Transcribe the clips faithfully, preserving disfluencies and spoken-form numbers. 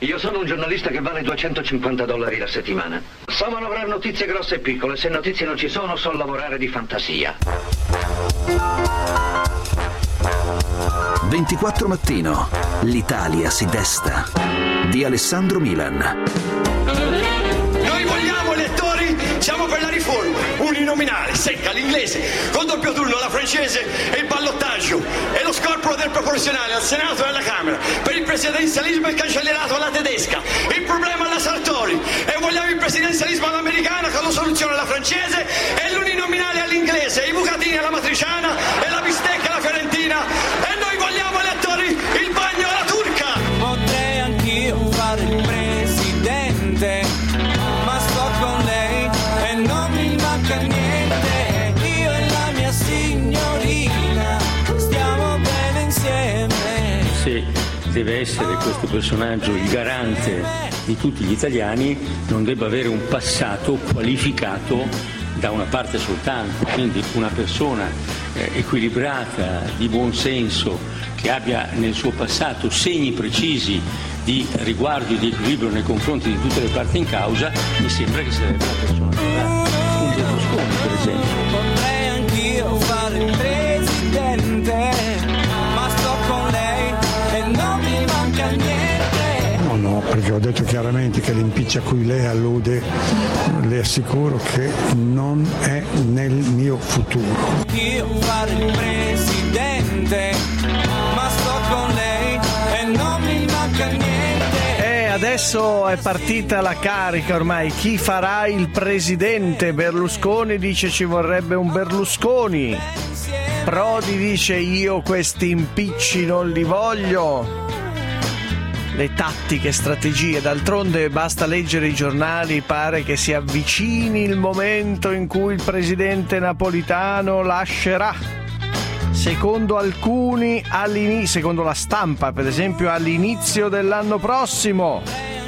Io sono un giornalista che vale duecentocinquanta dollari la settimana. So manovrare notizie grosse e piccole. Se notizie non ci sono, so lavorare di fantasia. ventiquattro Mattino. L'Italia si desta. Di Alessandro Milan. Noi vogliamo elettori, siamo per la riforma, uninominale, secca, l'inglese, col doppio turno, la francese e il ballottaggio e lo scorporo del proporzionale al Senato e alla Camera. Per il presidenzialismo è cancellerato alla tedesca, il problema alla Sartori, e vogliamo il presidenzialismo all'americana con la soluzione alla francese e l'uninominale all'inglese, i bucatini alla matriciana e la bistecca alla fiorentina, e noi vogliamo elettori il bagno alla turca. Potrei anch'io fare il presidente, ma sto con lei e non mi manca niente. Io e la mia signorina stiamo bene insieme. Se deve essere questo personaggio il garante di tutti gli italiani, non debba avere un passato qualificato da una parte soltanto, quindi una persona eh, equilibrata, di buon senso, che abbia nel suo passato segni precisi di riguardo e di equilibrio nei confronti di tutte le parti in causa, mi sembra che sarebbe la persona adatta. Un Berlusconi, per esempio. Potrei anch'io fare il presidente, ma sto con lei e non mi manca niente. No, no, perché ho detto chiaramente che l'impiccio a cui lei allude, le assicuro che non è nel mio futuro. Io fare il presidente, ma sto con lei e non mi manca niente. E adesso è partita la carica ormai. Chi farà il presidente? Berlusconi dice ci vorrebbe un Berlusconi. Prodi dice io questi impicci non li voglio. Le tattiche, strategie, d'altronde basta leggere i giornali, pare che si avvicini il momento in cui il presidente Napolitano lascerà. Secondo alcuni, secondo la stampa per esempio, all'inizio dell'anno prossimo.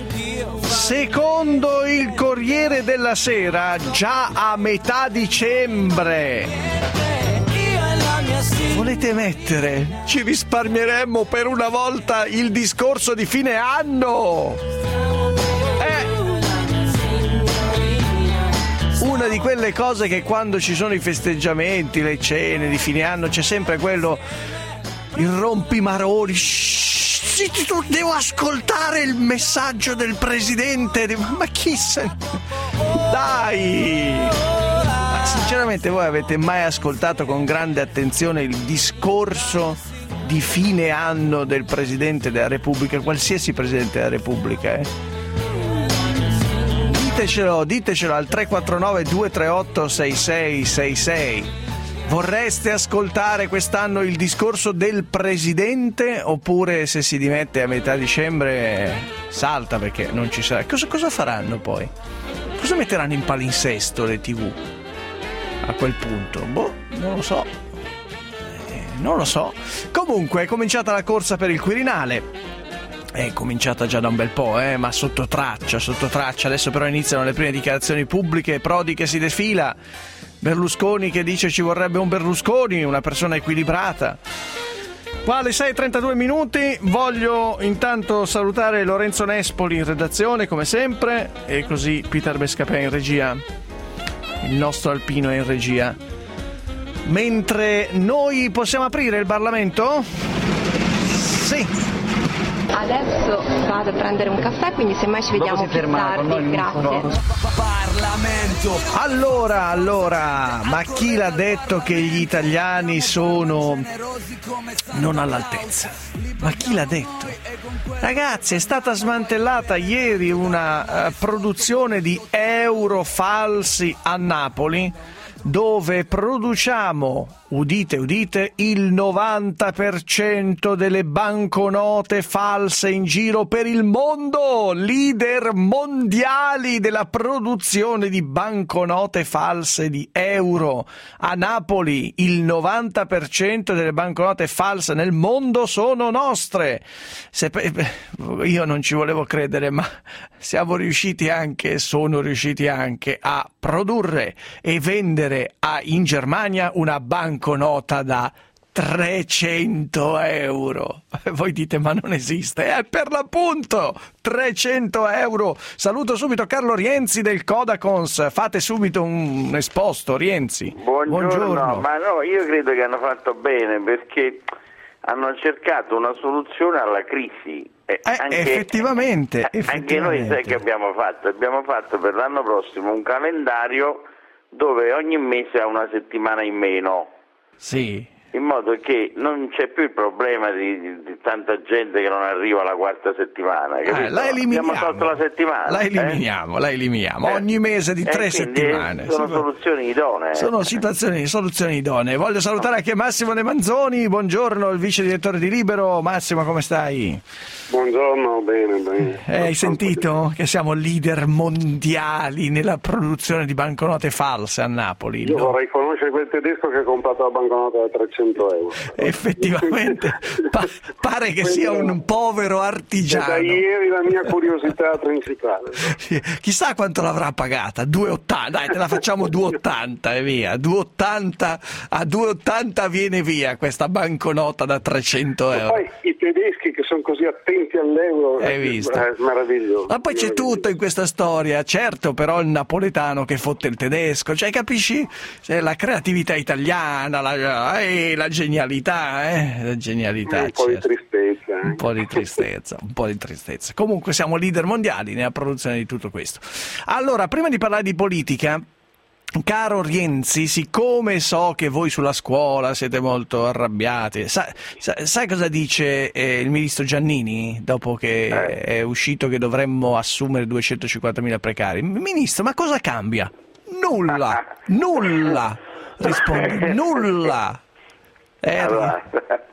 Secondo il Corriere della Sera, già a metà dicembre. Volete mettere? Ci risparmieremmo per una volta il discorso di fine anno. Eh. Una di quelle cose che quando ci sono i festeggiamenti, le cene di fine anno, c'è sempre quello, il rompimaroni. Shhh, devo ascoltare il messaggio del presidente. Ma chi se... Dai! Ma sinceramente voi avete mai ascoltato con grande attenzione il discorso di fine anno del Presidente della Repubblica, qualsiasi Presidente della Repubblica, eh? Ditecelo, ditecelo al tre quattro nove due tre otto sei sei sei sei. Vorreste ascoltare quest'anno il discorso del Presidente, oppure se si dimette a metà dicembre salta perché non ci sarà? Cosa, cosa faranno poi? Cosa metteranno in palinsesto le tivù a quel punto? Boh, non lo so. Eh, non lo so. Comunque è cominciata la corsa per il Quirinale. È cominciata già da un bel po', eh, ma sotto traccia, sotto traccia. Adesso però iniziano le prime dichiarazioni pubbliche. Prodi che si defila, Berlusconi che dice ci vorrebbe un Berlusconi, una persona equilibrata. Qua alle sei e trentadue minuti voglio intanto salutare Lorenzo Nespoli in redazione come sempre, e così Peter Bescapè in regia, il nostro alpino è in regia. Mentre noi possiamo aprire il Parlamento? Sì. Adesso vado a prendere un caffè, quindi semmai ci vediamo più tardi. Grazie. Parlamento. Allora, allora, ma chi l'ha detto che gli italiani sono non all'altezza? Ma chi l'ha detto? Ragazzi, è stata smantellata ieri una uh, produzione di euro falsi a Napoli, dove produciamo, udite udite, il novanta per cento delle banconote false in giro per il mondo, leader mondiali della produzione di banconote false di euro. A Napoli il novanta per cento delle banconote false nel mondo sono nostre. Se, io non ci volevo credere, ma siamo riusciti anche, sono riusciti anche a produrre e vendere a, in Germania una banconota da trecento euro. Voi dite ma non esiste, è per l'appunto trecento euro. Saluto subito Carlo Rienzi del Codacons, fate subito un esposto. Rienzi, buongiorno. buongiorno. Ma no, io credo che hanno fatto bene, perché hanno cercato una soluzione alla crisi. Eh, anche, effettivamente, anche effettivamente. noi sai che abbiamo fatto? Abbiamo fatto per l'anno prossimo un calendario dove ogni mese ha una settimana in meno. Sì. In modo che non c'è più il problema di, di, di tanta gente che non arriva alla quarta settimana. Eh, la eliminiamo. Abbiamo tolto la settimana. La eliminiamo, eh? la eliminiamo. Eh. Ogni mese di eh, tre settimane. Sono sì, soluzioni idonee. Sono situazioni, soluzioni idonee. Voglio salutare anche Massimo De Manzoni. Buongiorno, il vice direttore di Libero. Massimo, come stai? Buongiorno, bene, bene. Eh, hai sentito che siamo leader mondiali nella produzione di banconote false a Napoli? Io no? vorrei conoscere quel tedesco che ha comprato la banconota da trecento euro. Effettivamente pa- pare che sia un povero artigiano. Da ieri la mia curiosità principale. Chissà quanto l'avrà pagata, due e ottanta, dai te la facciamo due e ottanta e via, due e ottanta, a due e ottanta viene via questa banconota da trecento euro. Ma poi i tedeschi che sono così attenti all'euro, hai visto? È meraviglioso. Ma poi c'è tutto in questa storia, certo, però il napoletano che fotte il tedesco, cioè capisci? C'è la creatività italiana, la, eh, la genialità, eh? La genialità. Un po' certo. di tristezza. Eh? Un po' di tristezza, un po' di tristezza. Comunque siamo leader mondiali nella produzione di tutto questo. Allora, prima di parlare di politica, caro Rienzi, siccome so che voi sulla scuola siete molto arrabbiati, sai, sai, sai cosa dice eh, il ministro Giannini dopo che eh. è uscito che dovremmo assumere duecentocinquantamila precari? Ministro, ma cosa cambia? Nulla, nulla, risponde, nulla. Eh, allora,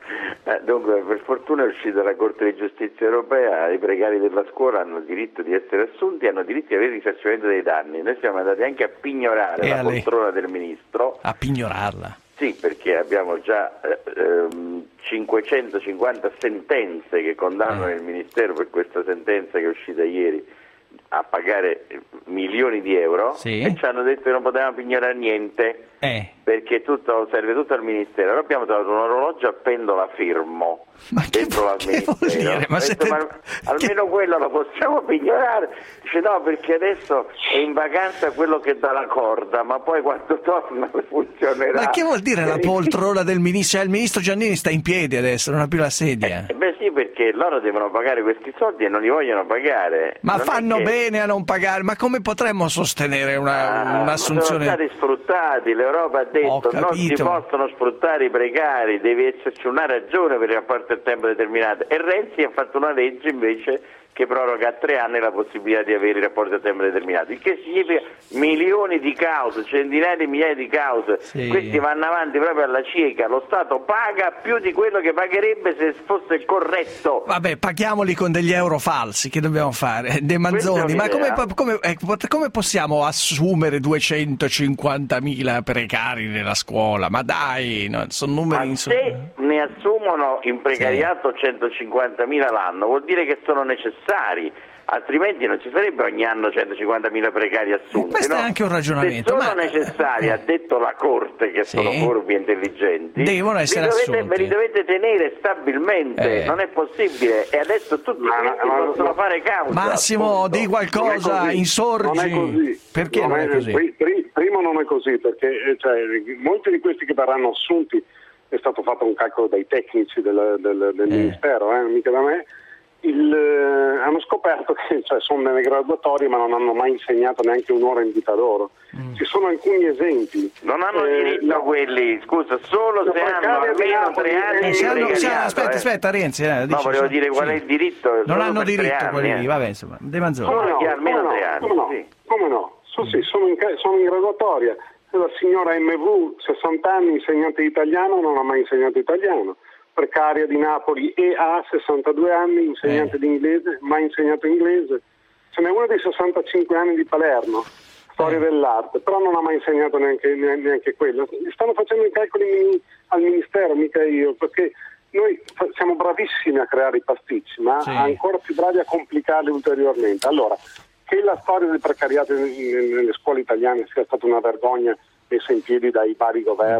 dunque, per fortuna è uscita la Corte di Giustizia Europea, i precari della scuola hanno diritto di essere assunti, hanno diritto di avere il risarcimento dei danni. Noi siamo andati anche a pignorare e la a poltrona del ministro. A pignorarla? Sì, perché abbiamo già eh, ehm, cinquecentocinquanta sentenze che condannano eh. il Ministero per questa sentenza che è uscita ieri a pagare milioni di euro, sì. E ci hanno detto che non potevamo pignorare niente. Eh. Perché tutto, serve tutto al Ministero. Allora abbiamo trovato un orologio a pendola fermo ma che, dentro al che Ministero. vuol dire? Ma detto, siete... ma almeno che... quello lo possiamo pignorare. Dice no, perché adesso è in vacanza quello che dà la corda, ma poi quando torna funzionerà. Ma che vuol dire la poltrona del ministro? Cioè, il ministro Giannini sta in piedi adesso, non ha più la sedia. Eh, beh sì, perché loro devono pagare questi soldi e non li vogliono pagare. Ma non fanno che... bene a non pagare, ma come potremmo sostenere una, ah, un'assunzione? Sono stati sfruttati, l'Europa ha detto non si possono sfruttare i precari, deve esserci una ragione per il rapporto a tempo determinato, e Renzi ha fatto una legge invece che proroga a tre anni la possibilità di avere i rapporti a tempo determinato, il che significa milioni di cause, centinaia di migliaia di cause, sì. Questi vanno avanti proprio alla cieca, lo Stato paga più di quello che pagherebbe se fosse corretto. Vabbè, paghiamoli con degli euro falsi, che dobbiamo fare? De Manzoni, ma come, come, come possiamo assumere duecentocinquantamila precari nella scuola? Ma dai, no, sono numeri ma insomma. Se ne assumono in precariato sì. centocinquantamila l'anno, vuol dire che sono necessari. Altrimenti non ci sarebbe ogni anno centocinquantamila precari assunti. Questo no? è anche un ragionamento. Se sono ma... necessari, ha detto la Corte, che sì. sono furbi e intelligenti, devono essere li dovete, assunti. ve li dovete tenere stabilmente, eh. non è possibile. E adesso tutti ma, questi ma, possono ma, fare causa. Massimo, appunto. di qualcosa, insorgi. Non è così. Perché non, non è, è così? Pri, pri, primo non è così, perché cioè, molti di questi che verranno assunti è stato fatto un calcolo dai tecnici del, del, del eh. Ministero, eh, mica da me. Il, eh, hanno scoperto che cioè, sono nelle graduatorie ma non hanno mai insegnato neanche un'ora in vita loro. Mm. Ci sono alcuni esempi. Non hanno eh, diritto no. quelli, scusa, solo se hanno almeno tre anni di hanno, precariato. Aspetta, eh. aspetta, Renzi. Eh, no, volevo sì, dire sì. qual è il diritto. Non hanno diritto quelli anni, lì, eh. vabbè, insomma. De Manzoni. Come no, almeno come tre no, anni. come no, sì. come no. So, sì, sono, in, sono in graduatoria. La signora M V, sessanta anni, insegnante di italiano, non ha mai insegnato italiano. Precaria di Napoli e ha sessantadue anni, insegnante eh. di inglese, mai insegnato inglese. Ce n'è una di sessantacinque anni di Palermo, storia eh. dell'arte, però non ha mai insegnato neanche, neanche quello. Stanno facendo i calcoli al Ministero, mica io, perché noi siamo bravissimi a creare i pasticci, ma sì. ancora più bravi a complicarli ulteriormente. Allora, che la storia del precariato nelle scuole italiane sia stata una vergogna messa in piedi dai vari governi mm-hmm.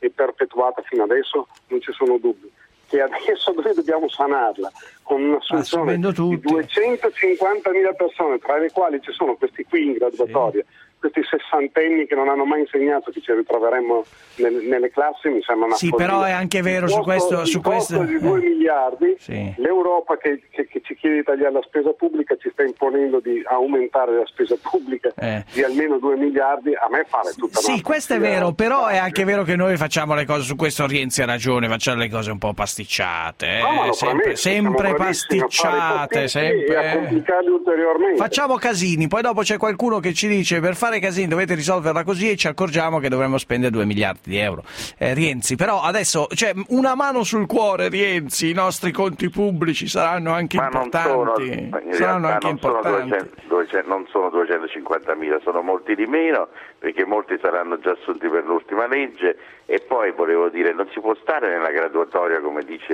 e perpetuata fino adesso, non ci sono dubbi. Che adesso noi dobbiamo sanarla con un'assunzione di duecentocinquantamila persone, tra le quali ci sono questi qui in graduatoria, sì. Questi sessantenni che non hanno mai insegnato, che ci ritroveremo nel, nelle classi, mi sembra una Sì, follia. però è anche vero il su costo, questo... Su il costo questo... di due eh. miliardi, sì. L'Europa che, che, che ci chiede di tagliare la spesa pubblica ci sta imponendo di aumentare la spesa pubblica eh. di almeno due miliardi, a me pare tutta Sì, questo è vero, però è anche vero che noi facciamo le cose, su questo Rienzi ha ragione, facciamo le cose un po' pasticciate, eh. no, sempre, promesso, sempre pasticciate, sempre. E a complicarli ulteriormente. Facciamo casini, poi dopo c'è qualcuno che ci dice per fare casini dovete risolverla così e ci accorgiamo che dovremmo spendere due miliardi di euro. Eh, Rienzi, però adesso cioè, una mano sul cuore, Rienzi, i nostri conti pubblici saranno anche ma importanti. Non sono, saranno anche non importanti. Sono duecento, duecento, non sono duecentocinquantamila, sono molti di meno, perché molti saranno già assunti per l'ultima legge. E poi volevo dire, non si può stare nella graduatoria, come dice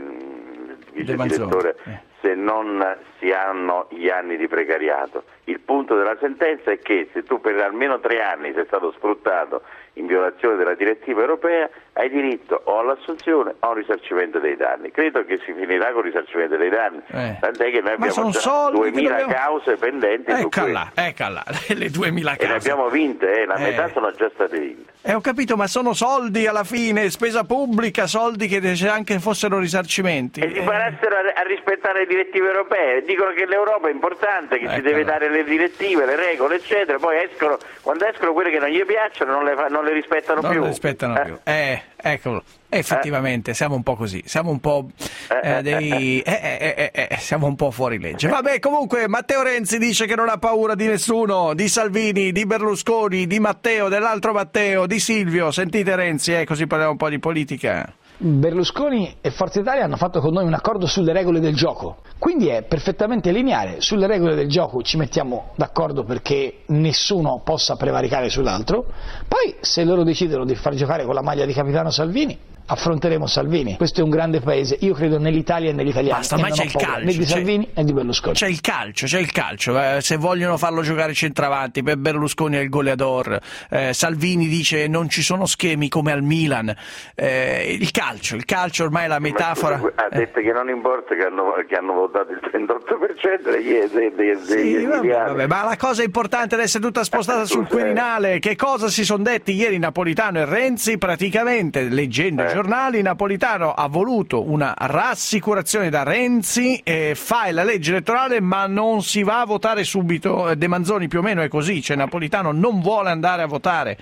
il vice direttore, eh. se non si hanno gli anni di precariato. Il punto della sentenza è che se tu per almeno tre anni sei stato sfruttato in violazione della direttiva europea, hai diritto o all'assunzione o al risarcimento dei danni. Credo che si finirà con il risarcimento dei danni, eh. tant'è che noi abbiamo già duemila dobbiamo... cause pendenti eccola, su questo. Eccola, le duemila cause. E ne abbiamo vinte, eh, la eh. metà sono già state vinte. Eh, ho capito, ma sono soldi alla fine, spesa pubblica, soldi che se anche fossero risarcimenti. E si imparassero a, a rispettare le direttive europee. Dicono che l'Europa è importante, che eccola. Si deve dare le direttive, le regole, eccetera. Poi escono, quando escono quelle che non gli piacciono, non le, fa, non le rispettano non più. Non le rispettano eh. più. Eh, eccolo. Effettivamente, eh. siamo un po' così, siamo un po' eh, dei, eh, eh, eh, eh, siamo un po' fuori legge. Vabbè, comunque Matteo Renzi dice che non ha paura di nessuno, di Salvini, di Berlusconi, di Matteo, dell'altro Matteo, di Silvio. Sentite Renzi, eh, così parliamo un po' di politica. Berlusconi e Forza Italia hanno fatto con noi un accordo sulle regole del gioco, quindi è perfettamente lineare. Sulle regole del gioco ci mettiamo d'accordo perché nessuno possa prevaricare sull'altro, poi se loro decidono di far giocare con la maglia di capitano Salvini, affronteremo Salvini. Questo è un grande paese, io credo nell'Italia e negli italiani. Basta, ma c'è il calcio, né di Salvini né di Berlusconi. C'è il calcio, c'è il calcio. Eh, se vogliono farlo giocare centravanti, per Berlusconi è il goleador. Eh, Salvini dice non ci sono schemi come al Milan. Eh, il calcio, il calcio ormai è la metafora. Ma, ha detto eh. che non importa che hanno, che hanno votato il trentotto per cento degli, dei, dei, sì, degli vabbè, vabbè, ma la cosa importante è essere tutta spostata eh, sul Quirinale. Che cosa si sono detti ieri Napolitano e Renzi? Praticamente, leggendo eh. giornali, Napolitano ha voluto una rassicurazione da Renzi, eh, fai la legge elettorale ma non si va a votare subito. De Manzoni più o meno è così, cioè Napolitano non vuole andare a votare.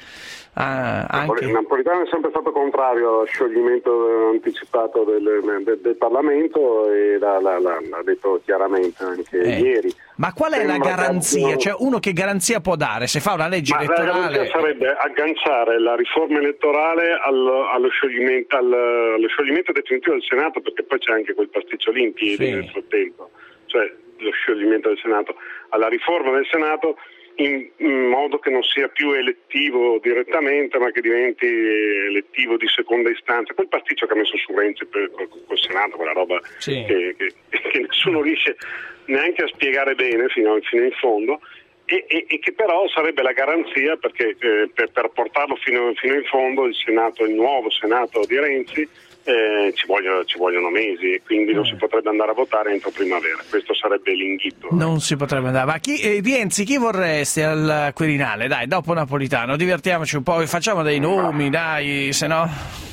Ah, anche... Napolitano è sempre stato contrario allo scioglimento anticipato del, del, del Parlamento e l'ha, l'ha, l'ha detto chiaramente anche eh. ieri. Ma qual è la garanzia? Cioè uno che garanzia può dare se fa una legge Ma elettorale? La garanzia sarebbe agganciare la riforma elettorale allo, allo, scioglimento, allo, allo scioglimento definitivo del Senato, perché poi c'è anche quel pasticcio lì in piedi sì. nel frattempo, cioè lo scioglimento del Senato, alla riforma del Senato in, in modo che non sia più elettivo direttamente ma che diventi elettivo di seconda istanza. Quel pasticcio che ha messo su Renzi per, col, col Senato, quella roba sì. che, che, che nessuno riesce neanche a spiegare bene fino, fino in fondo e, e, e che però sarebbe la garanzia perché eh, per, per portarlo fino, fino in fondo il Senato, il nuovo Senato di Renzi Eh, ci, vogliono, ci vogliono mesi e quindi eh. non si potrebbe andare a votare entro primavera. Questo sarebbe l'inghito. Non si potrebbe andare. Ma chi, eh, Rienzi, chi vorresti al Quirinale? Dai, dopo Napolitano, divertiamoci un po', facciamo dei nomi, dai, se no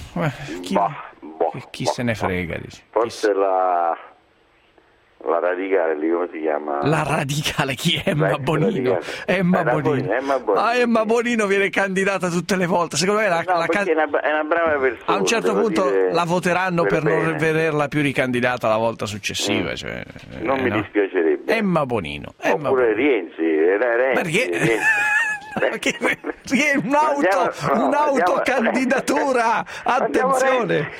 eh, chi, boh, boh, chi boh, se ne boh. frega? Dici. Forse la la radicale lì, come si chiama? La radicale, chi è? Emma Bonino. Emma Bonino. Bonino. Emma Bonino. Ah, Emma Bonino viene candidata tutte le volte. Secondo me la, no, la can... è, una, è una brava persona. A un certo punto dire... la voteranno per, per non vederla più ricandidata la volta successiva. Mm. Cioè, non eh, mi no? dispiacerebbe. Emma Bonino. Emma Oppure Bonino. Rienzi. Renzi, Rienzi. Perché un'auto, no, un'autocandidatura, attenzione,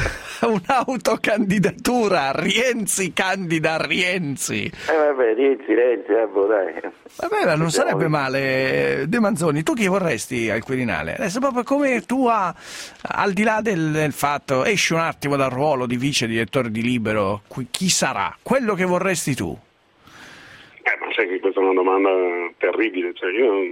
un'autocandidatura, Rienzi candida Rienzi. Eh vabbè, Rienzi, Renzi, vabbè, dai. Vabbè, ma non sarebbe male. De Manzoni, tu chi vorresti al Quirinale? Adesso proprio come tu, a, al di là del, del fatto, esci un attimo dal ruolo di vice direttore di Libero, chi sarà? Quello che vorresti tu? Eh, ma sai che questa è una domanda terribile, cioè io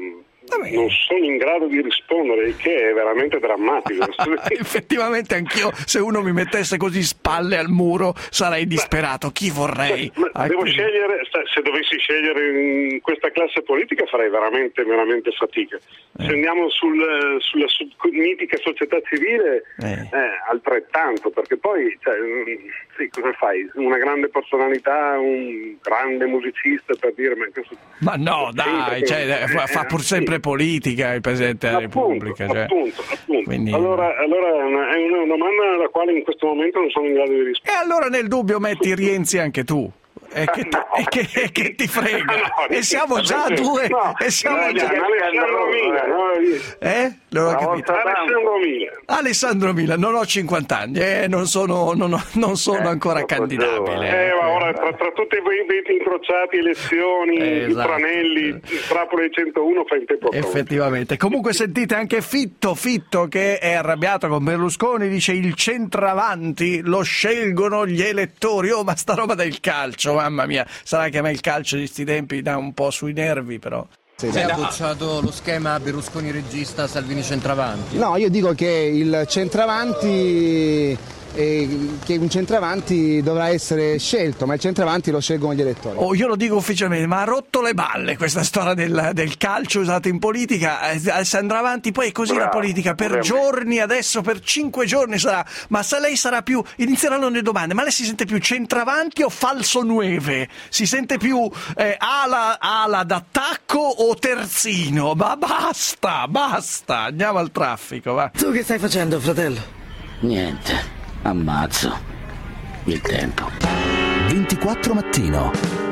Vabbè. Non sono in grado di rispondere, il che è veramente drammatico. Effettivamente anch'io, se uno mi mettesse così spalle al muro, sarei disperato. Chi vorrei? Ma, ma devo scegliere, se dovessi scegliere in questa classe politica farei veramente, veramente fatica. Eh. Se andiamo sul, sulla su, mitica società civile, eh. Eh, altrettanto, perché poi, cioè, sì, cosa fai? Una grande personalità, un grande musicista, per dire, ma, questo, ma no, dai, che, cioè, eh, fa, fa pur sempre sì. politica il Presidente della appunto, Repubblica. Cioè. Appunto, appunto. Quindi... Allora, allora è, una, è una domanda alla quale in questo momento non sono in grado di rispondere. E allora nel dubbio metti Rienzi anche tu. E che, ti, no. e, che, e che ti frega? No, e siamo già due. No, e siamo no, già Alessandro Mila, no? Eh? Non ho capito. Alessandro Mila. Alessandro Mila, non ho cinquanta anni, eh, non sono, non ho, non sono eh, ancora candidabile. Eh, ma ora tra, tra tutti i veti incrociati, elezioni, eh, esatto. tranelli, Trapoli centouno fa in tempo. Effettivamente. Comunque sentite anche Fitto, Fitto che è arrabbiato con Berlusconi, dice il centravanti lo scelgono gli elettori. Oh, ma sta roba del calcio, mamma mia, sarà che a me il calcio di sti tempi dà un po' sui nervi, però. Sì, ha bocciato lo schema Berlusconi regista, Salvini centravanti. No, io dico che il centravanti eh, che un centravanti dovrà essere scelto, ma il centravanti lo scelgono gli elettori. Oh, io lo dico ufficialmente, ma ha rotto le balle questa storia del, del calcio usato in politica, eh, si andrà avanti poi così. Bravo, la politica per veramente. giorni, adesso per cinque giorni sarà, ma se lei sarà più, inizieranno le domande, ma lei si sente più centravanti o falso nueve? Si sente più eh, ala, ala d'attacco o terzino? Ma basta, basta, andiamo al traffico, va. Tu che stai facendo, fratello? Niente, ammazzo il tempo. ventiquattro mattino.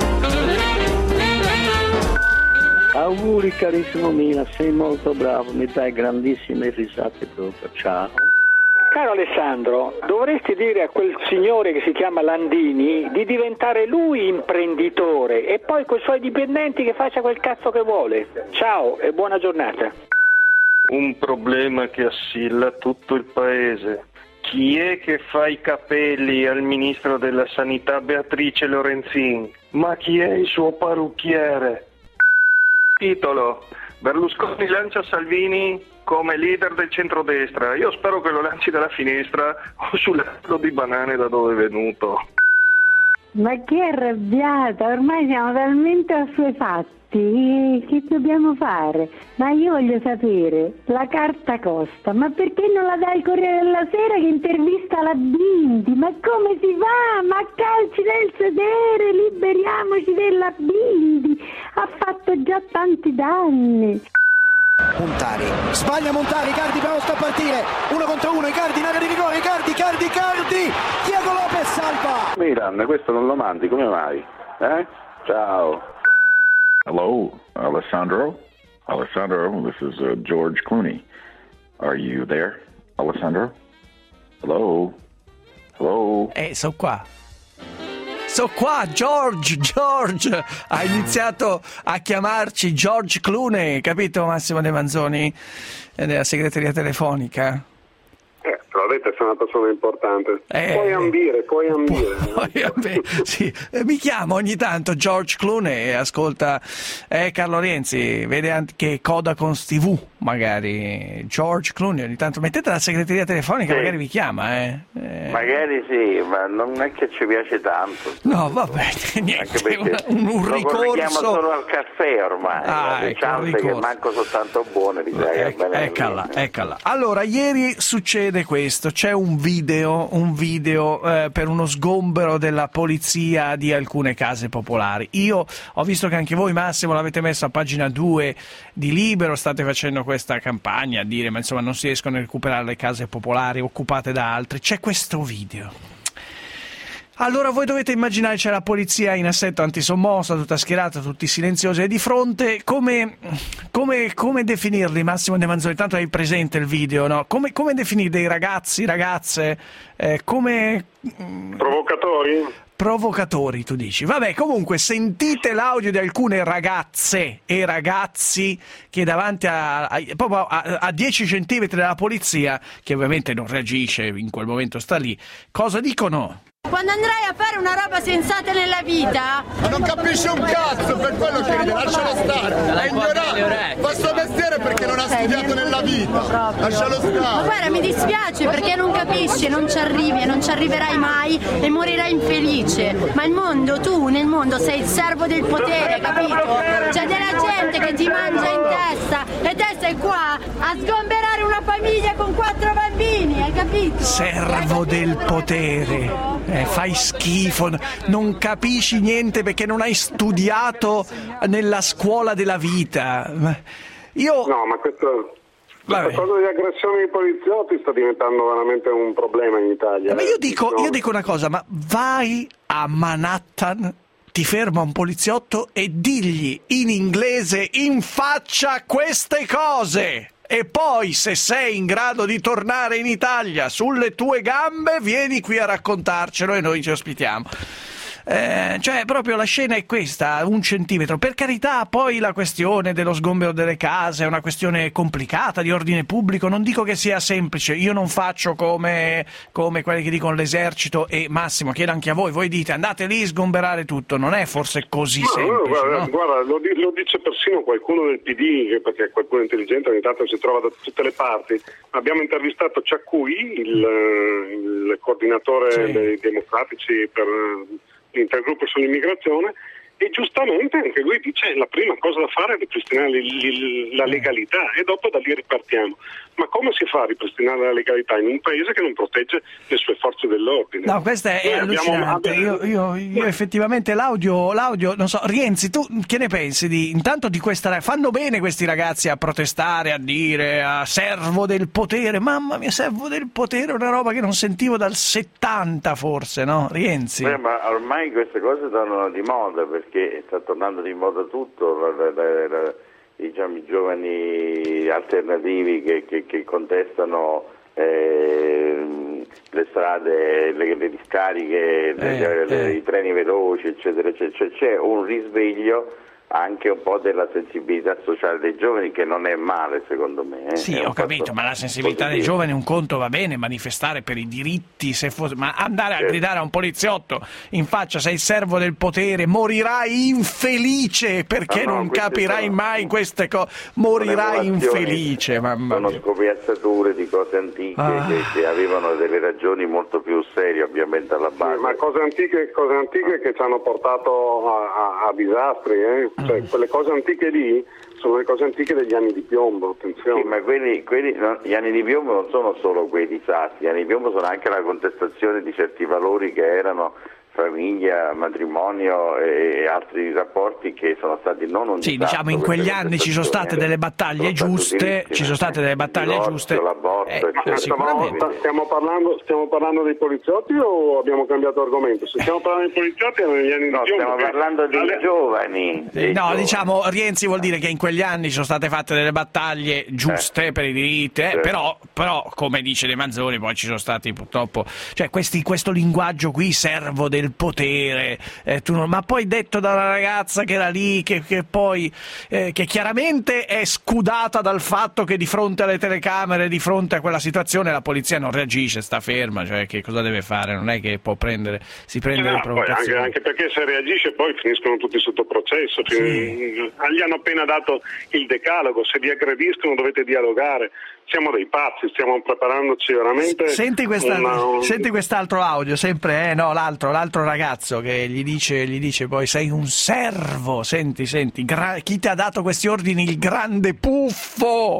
Auguri carissimo Mila, sei molto bravo, mi dai grandissime risate proprio, ciao. Caro Alessandro, dovresti dire a quel signore che si chiama Landini di diventare lui imprenditore e poi con i suoi dipendenti che faccia quel cazzo che vuole. Ciao e buona giornata. Un problema che assilla tutto il paese. Chi è che fa i capelli al ministro della sanità Beatrice Lorenzin? Ma chi è il suo parrucchiere? Titolo: Berlusconi lancia Salvini come leader del centrodestra. Io spero che lo lanci dalla finestra o sull'albero di banane da dove è venuto. Ma che arrabbiata, ormai siamo talmente assuefatti. Che dobbiamo fare? Ma io voglio sapere, la carta costa, ma perché non la dai al Corriere della Sera che intervista la Bindi? Ma come si fa? Ma calci nel sedere, liberiamoci della Bindi, ha fatto già tanti danni. Montari, sbaglia Montari, Icardi però sta a partire, uno contro uno, Icardi in area di rigore, Icardi, Icardi, Icardi, Diego Lopez salva. Milan, questo non lo mandi, come mai? Eh? Ciao. Hello, Alessandro. Alessandro, this is uh, George Clooney. Are you there, Alessandro? Hello? Hello? Eh, sono qua. Sono qua, George, George. Ha iniziato a chiamarci George Clooney, capito Massimo De Manzoni? Della segreteria telefonica. Eh, te l'ho detto, sei una persona importante. Eh, puoi ambire, puoi ambire. Puoi ambire, sì. Mi chiamo ogni tanto George Clooney e ascolta eh, Carlo Rienzi, vede anche Codacons tivù, magari. George Clooney, ogni tanto mettete la segreteria telefonica, sì. Magari vi chiama. Eh. Eh. Magari sì, ma non è che ci piace tanto. No, va bene, niente, un, un ricorso. Lo chiamo solo al caffè ormai, ah, le ecco, chance che manco soltanto buone. Ec- eccola, eccola. Allora, ieri succede questo, c'è un video, un video eh, per uno sgombero della polizia di alcune case popolari. Io ho visto che anche voi, Massimo, l'avete messo a pagina due di Libero, state facendo questa campagna a dire, ma insomma non si riescono a recuperare le case popolari occupate da altri. C'è questo video. Allora voi dovete immaginare c'è la polizia in assetto antisommossa, tutta schierata, tutti silenziosi, e di fronte come, come, come definirli, Massimo De Manzoni? Tanto hai presente il video, no? Come, come definire dei ragazzi, ragazze, eh, come... Provocatori? Provocatori, tu dici. Vabbè, comunque sentite l'audio di alcune ragazze e ragazzi che davanti a, a, proprio a, a dieci centimetri dalla polizia, che ovviamente non reagisce, in quel momento sta lì, cosa dicono? Quando andrai a fare una roba sensata nella vita... Ma non capisci un cazzo, per quello che ride, lascialo stare, è ignorante, fa sto mestiere vita. Lascialo stare. Ma guarda, mi dispiace perché non capisci, non ci arrivi e non ci arriverai mai e morirai infelice. Ma il mondo, tu nel mondo sei il servo del potere, capito? C'è della gente che ti mangia in testa e te sei qua a sgomberare una famiglia con quattro bambini, hai capito? Servo del potere. Eh, fai schifo, non capisci niente perché non hai studiato nella scuola della vita. Io... No, ma questo... Questa cosa di aggressione ai poliziotti sta diventando veramente un problema in Italia. Ma io dico, io dico una cosa, ma vai a Manhattan, ti ferma un poliziotto e digli in inglese in faccia queste cose. E poi, se sei in grado di tornare in Italia sulle tue gambe, vieni qui a raccontarcelo e noi ci ospitiamo. Eh, cioè, proprio la scena è questa, un centimetro. Per carità, poi la questione dello sgombero delle case è una questione complicata di ordine pubblico. Non dico che sia semplice. Io non faccio come, come quelli che dicono l'esercito e Massimo, chiedo anche a voi. Voi dite andate lì a sgomberare tutto. Non è forse così no, semplice, guarda, no? guarda lo, lo dice persino qualcuno del P D, perché qualcuno intelligente ogni tanto si trova da tutte le parti. Abbiamo intervistato Ciaccui, il, il coordinatore sì. dei democratici per l'intergruppo sull'immigrazione, e giustamente anche lui dice la prima cosa da fare è ripristinare la legalità e dopo da lì ripartiamo. Ma come si fa a ripristinare la legalità in un paese che non protegge le sue forze dell'ordine? No, questo è, è allucinante. Abbiamo... Io, io, io effettivamente l'audio, l'audio, non so, Rienzi, tu che ne pensi di intanto di questa? Fanno bene questi ragazzi a protestare, a dire a servo del potere, mamma mia, servo del potere è una roba che non sentivo dal settanta forse, no? Rienzi? Beh, ma ormai queste cose tornano di moda perché sta tornando di moda tutto, la, la, la, diciamo i giovani alternativi che, che, che contestano eh, le strade, le, le discariche, eh, le, le, eh. i treni veloci, eccetera, eccetera. Cioè, c'è un risveglio anche un po' della sensibilità sociale dei giovani, che non è male secondo me. Eh? Sì, ho capito, ma la sensibilità positivo. dei giovani un conto va bene, manifestare per i diritti, se fosse, ma andare certo. a gridare a un poliziotto in faccia sei il servo del potere, morirai infelice perché no, no, non capirai sono, mai queste cose, morirai infelice. Mamma sono mia. scopiazzature di cose antiche ah. che, che avevano delle ragioni molto più serie ovviamente alla base. Sì, ma cose antiche, cose antiche che ci hanno portato a, a, a disastri, eh? Cioè, quelle cose antiche lì sono le cose antiche degli anni di piombo, attenzione. Sì, ma quelli, quelli, no, gli anni di piombo non sono solo quei disastri, gli anni di piombo sono anche la contestazione di certi valori che erano famiglia, matrimonio e altri rapporti che sono stati non un sì, diciamo in quegli anni ci sono state delle battaglie giuste, ci sono state delle battaglie giuste. Eh, ma sicuramente. Stiamo parlando, stiamo parlando dei poliziotti o abbiamo cambiato argomento? Se stiamo parlando dei poliziotti erano negli anni no, di piombo. Stiamo parlando dei alle... giovani. Dei no, giovani. diciamo Rienzi vuol dire che in quegli anni ci sono state fatte delle battaglie giuste eh. per i diritti, eh, certo. però, però come dice De Manzoni poi ci sono stati purtroppo, cioè questi, questo linguaggio qui, servo del potere, eh, tu non, ma poi detto da una ragazza che era lì, che, che poi eh, che chiaramente è scudata dal fatto che di fronte alle telecamere, di fronte a quella situazione la polizia non reagisce, sta ferma, cioè che cosa deve fare? Non è che può prendere, si prende no, le provocazioni. Anche, anche perché se reagisce poi finiscono tutti sotto processo, sì. Gli hanno appena dato il decalogo, se vi aggrediscono dovete dialogare. Siamo dei pazzi, stiamo preparandoci veramente. Senti, questa, una... senti quest'altro audio, sempre, eh, no, l'altro, l'altro ragazzo che gli dice, gli dice poi sei un servo, senti, senti, gra- chi ti ha dato questi ordini? Il grande Puffo!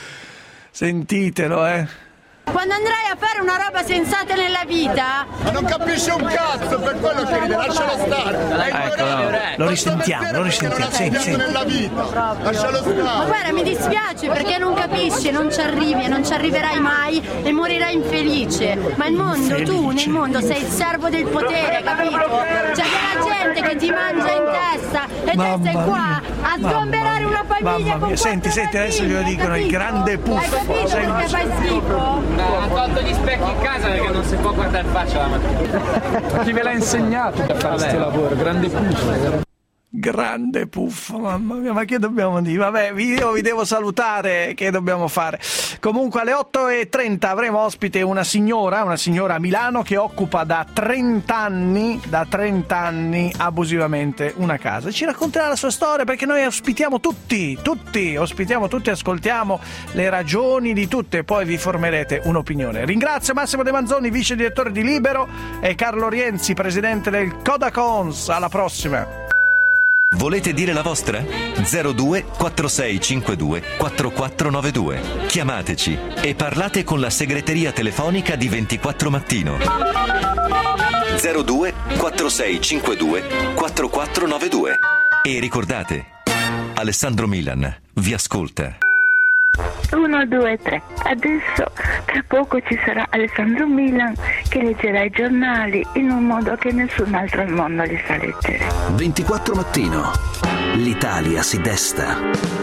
Sentitelo, eh. Quando andrai a fare una roba sensata nella vita... Ma non capisce un cazzo, per quello che ride, lascialo stare. Ecco, no, lo risentiamo, lo risentiamo, senti, senti. Nella vita, lascialo stare. Ma guarda, mi dispiace perché non capisci, non ci arrivi e non ci arriverai mai e morirai infelice. Ma il mondo, infelice. Tu nel mondo sei il servo del potere, capito? C'è della gente che ti mangia in testa e te sei qua a sgomberare una famiglia con senti, senti, adesso glielo dicono, capito? Il grande Puffo. Hai capito perché fai schifo? Ha tolto gli specchi in casa perché non si può guardare in faccia la mattina. Chi ve l'ha insegnato a fare questo lavoro? Grande Puffo. grande Puffa, mamma mia, ma che dobbiamo dire? Vabbè, io vi devo salutare, che dobbiamo fare? Comunque alle otto e trenta avremo ospite una signora, una signora a Milano che occupa da trenta anni, da trenta anni abusivamente una casa. Ci racconterà la sua storia, perché noi ospitiamo tutti, tutti, ospitiamo tutti, ascoltiamo le ragioni di tutte e poi vi formerete un'opinione. Ringrazio Massimo De Manzoni, vice direttore di Libero, e Carlo Rienzi, presidente del Codacons. Alla prossima. Volete dire la vostra? zero due quattro sei cinque due quattro quattro nove due. Chiamateci e parlate con la segreteria telefonica di ventiquattro Mattino. zero due quattro sei cinque due quattro quattro nove due. E ricordate, Alessandro Milan vi ascolta. uno, due, tre. Adesso tra poco ci sarà Alessandro Milan che leggerà i giornali in un modo che nessun altro al mondo li sa leggere. ventiquattro Mattino. L'Italia si desta.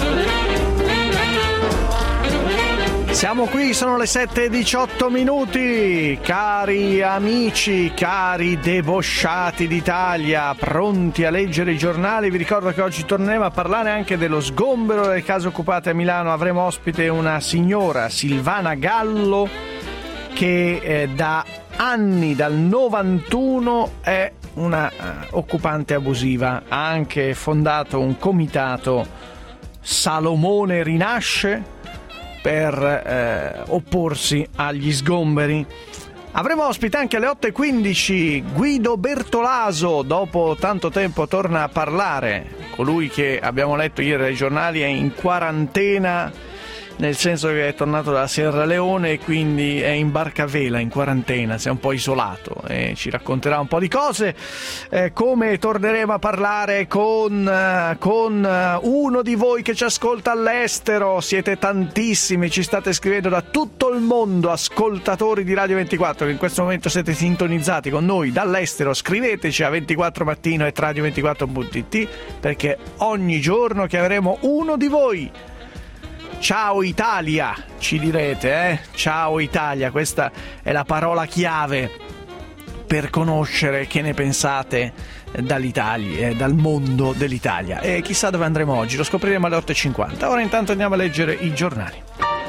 Siamo qui, sono le sette e diciotto minuti, cari amici, cari debosciati d'Italia, pronti a leggere i giornali. Vi ricordo che oggi torneremo a parlare anche dello sgombero delle case occupate a Milano. Avremo ospite una signora, Silvana Gallo, che eh, da anni, dal novantuno, è una uh, occupante abusiva. Ha anche fondato un comitato, Salomone Rinasce, per eh, opporsi agli sgomberi. Avremo ospite anche alle otto e quindici Guido Bertolaso. Dopo tanto tempo torna a parlare. Colui che abbiamo letto ieri ai giornali è in quarantena, nel senso che è tornato da Sierra Leone e quindi è in barcavela, in quarantena, si è un po' isolato e ci racconterà un po' di cose. Eh, come torneremo a parlare con, uh, con uh, uno di voi che ci ascolta all'estero. Siete tantissimi, ci state scrivendo da tutto il mondo, ascoltatori di Radio ventiquattro, che in questo momento siete sintonizzati con noi dall'estero. Scriveteci a ventiquattro mattino e radio ventiquattro punto it, perché ogni giorno chiameremo uno di voi. Ciao Italia, ci direte, eh? Ciao Italia, questa è la parola chiave per conoscere che ne pensate dall'Italia, eh, dal mondo dell'Italia. E chissà dove andremo oggi, lo scopriremo alle otto e cinquanta. Ora intanto andiamo a leggere i giornali.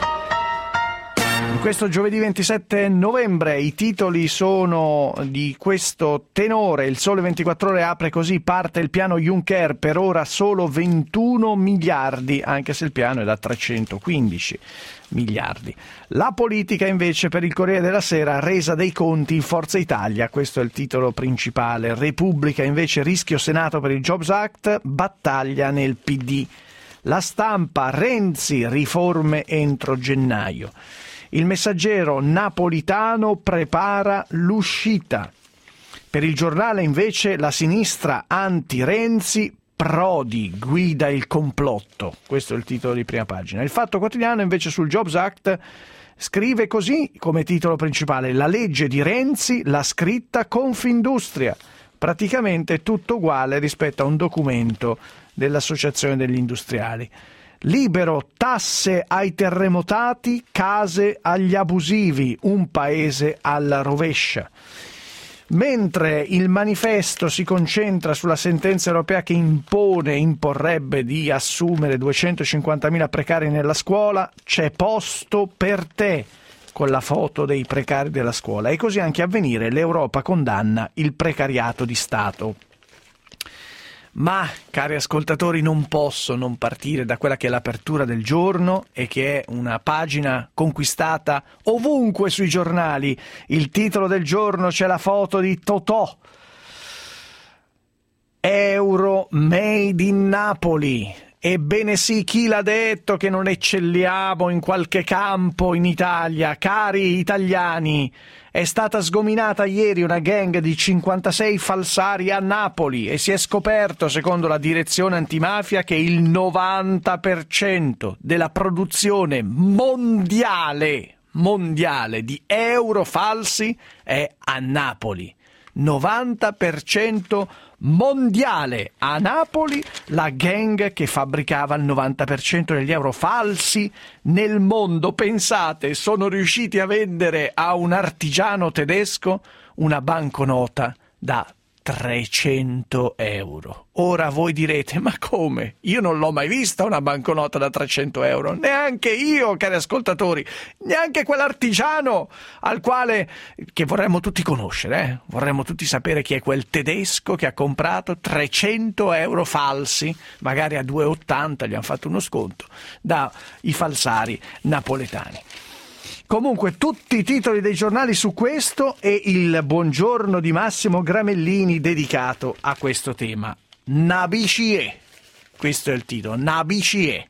Questo giovedì ventisette novembre i titoli sono di questo tenore. Il Sole ventiquattro Ore apre così: parte il piano Juncker, per ora solo ventuno miliardi, anche se il piano è da trecentoquindici miliardi. La politica invece, per il Corriere della Sera, resa dei conti in Forza Italia, questo è il titolo principale. Repubblica invece: rischio Senato per il Jobs Act, battaglia nel P D. La Stampa: Renzi, riforme entro gennaio. Il Messaggero: Napolitano prepara l'uscita. Per il Giornale invece la sinistra anti-Renzi, Prodi guida il complotto. Questo è il titolo di prima pagina. Il Fatto Quotidiano invece sul Jobs Act scrive così come titolo principale: la legge di Renzi, la scritta Confindustria. Praticamente tutto uguale rispetto a un documento dell'Associazione degli Industriali. Libero: tasse ai terremotati, case agli abusivi, un paese alla rovescia. Mentre il Manifesto si concentra sulla sentenza europea che impone, imporrebbe di assumere duecentocinquantamila precari nella scuola, c'è posto per te, con la foto dei precari della scuola. E così anche Avvenire: l'Europa condanna il precariato di Stato. Ma, cari ascoltatori, non posso non partire da quella che è l'apertura del giorno e che è una pagina conquistata ovunque sui giornali. Il titolo del giorno, c'è la foto di Totò. Euro made in Napoli. Ebbene sì, chi l'ha detto che non eccelliamo in qualche campo in Italia? Cari italiani, è stata sgominata ieri una gang di cinquantasei falsari a Napoli e si è scoperto, secondo la direzione antimafia, che il novanta per cento della produzione mondiale, mondiale di euro falsi è a Napoli. novanta per cento mondiale a Napoli, la gang che fabbricava il novanta per cento degli euro falsi nel mondo. Pensate, sono riusciti a vendere a un artigiano tedesco una banconota da trecento euro. Ora voi direte, ma come? Io non l'ho mai vista una banconota da trecento euro, neanche io, cari ascoltatori, neanche quell'artigiano al quale, che vorremmo tutti conoscere, eh? vorremmo tutti sapere chi è quel tedesco che ha comprato trecento euro falsi, magari a due e ottanta gli hanno fatto uno sconto, dai falsari napoletani. Comunque tutti i titoli dei giornali su questo e il buongiorno di Massimo Gramellini dedicato a questo tema. Nabicie, questo è il titolo, Nabicie.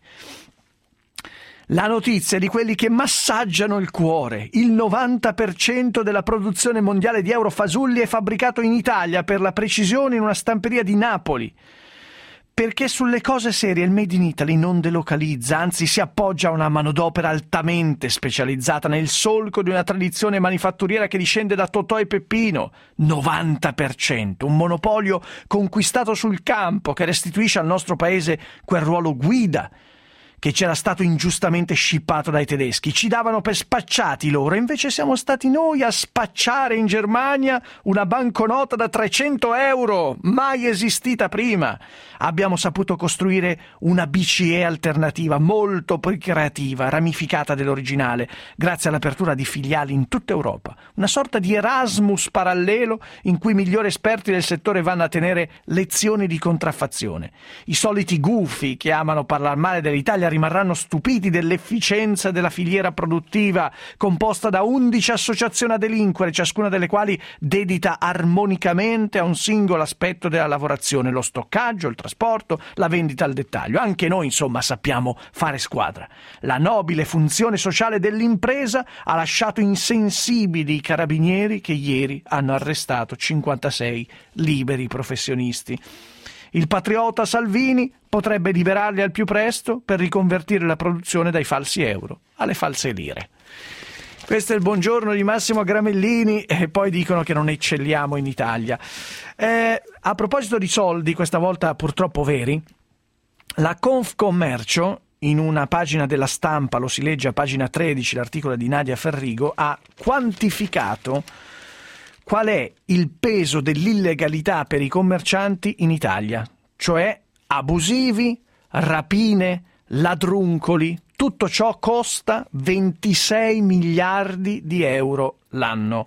La notizia di quelli che massaggiano il cuore. Il novanta per cento della produzione mondiale di eurofasulli è fabbricato in Italia, per la precisione in una stamperia di Napoli. Perché sulle cose serie il Made in Italy non delocalizza, anzi si appoggia a una manodopera altamente specializzata nel solco di una tradizione manifatturiera che discende da Totò e Peppino. novanta per cento, un monopolio conquistato sul campo che restituisce al nostro paese quel ruolo guida che c'era stato ingiustamente scippato dai tedeschi. Ci davano per spacciati loro, invece siamo stati noi a spacciare in Germania una banconota da trecento euro, mai esistita prima. Abbiamo saputo costruire una B C E alternativa, molto più creativa, ramificata dell'originale, grazie all'apertura di filiali in tutta Europa. Una sorta di Erasmus parallelo in cui i migliori esperti del settore vanno a tenere lezioni di contraffazione. I soliti gufi che amano parlare male dell'Italia rimarranno stupiti dell'efficienza della filiera produttiva, composta da undici associazioni a delinquere, ciascuna delle quali dedita armonicamente a un singolo aspetto della lavorazione, lo stoccaggio, il trasporto, la vendita al dettaglio. Anche noi, insomma, sappiamo fare squadra. La nobile funzione sociale dell'impresa ha lasciato insensibili i carabinieri che ieri hanno arrestato cinquantasei liberi professionisti. Il patriota Salvini potrebbe liberarli al più presto per riconvertire la produzione dai falsi euro alle false lire. Questo è il buongiorno di Massimo Gramellini e poi dicono che non eccelliamo in Italia. Eh, a proposito di soldi, questa volta purtroppo veri, la Confcommercio, in una pagina della Stampa, lo si legge a pagina tredici, l'articolo di Nadia Ferrigo, ha quantificato qual è il peso dell'illegalità per i commercianti in Italia, cioè abusivi, rapine, ladruncoli. Tutto ciò costa ventisei miliardi di euro l'anno.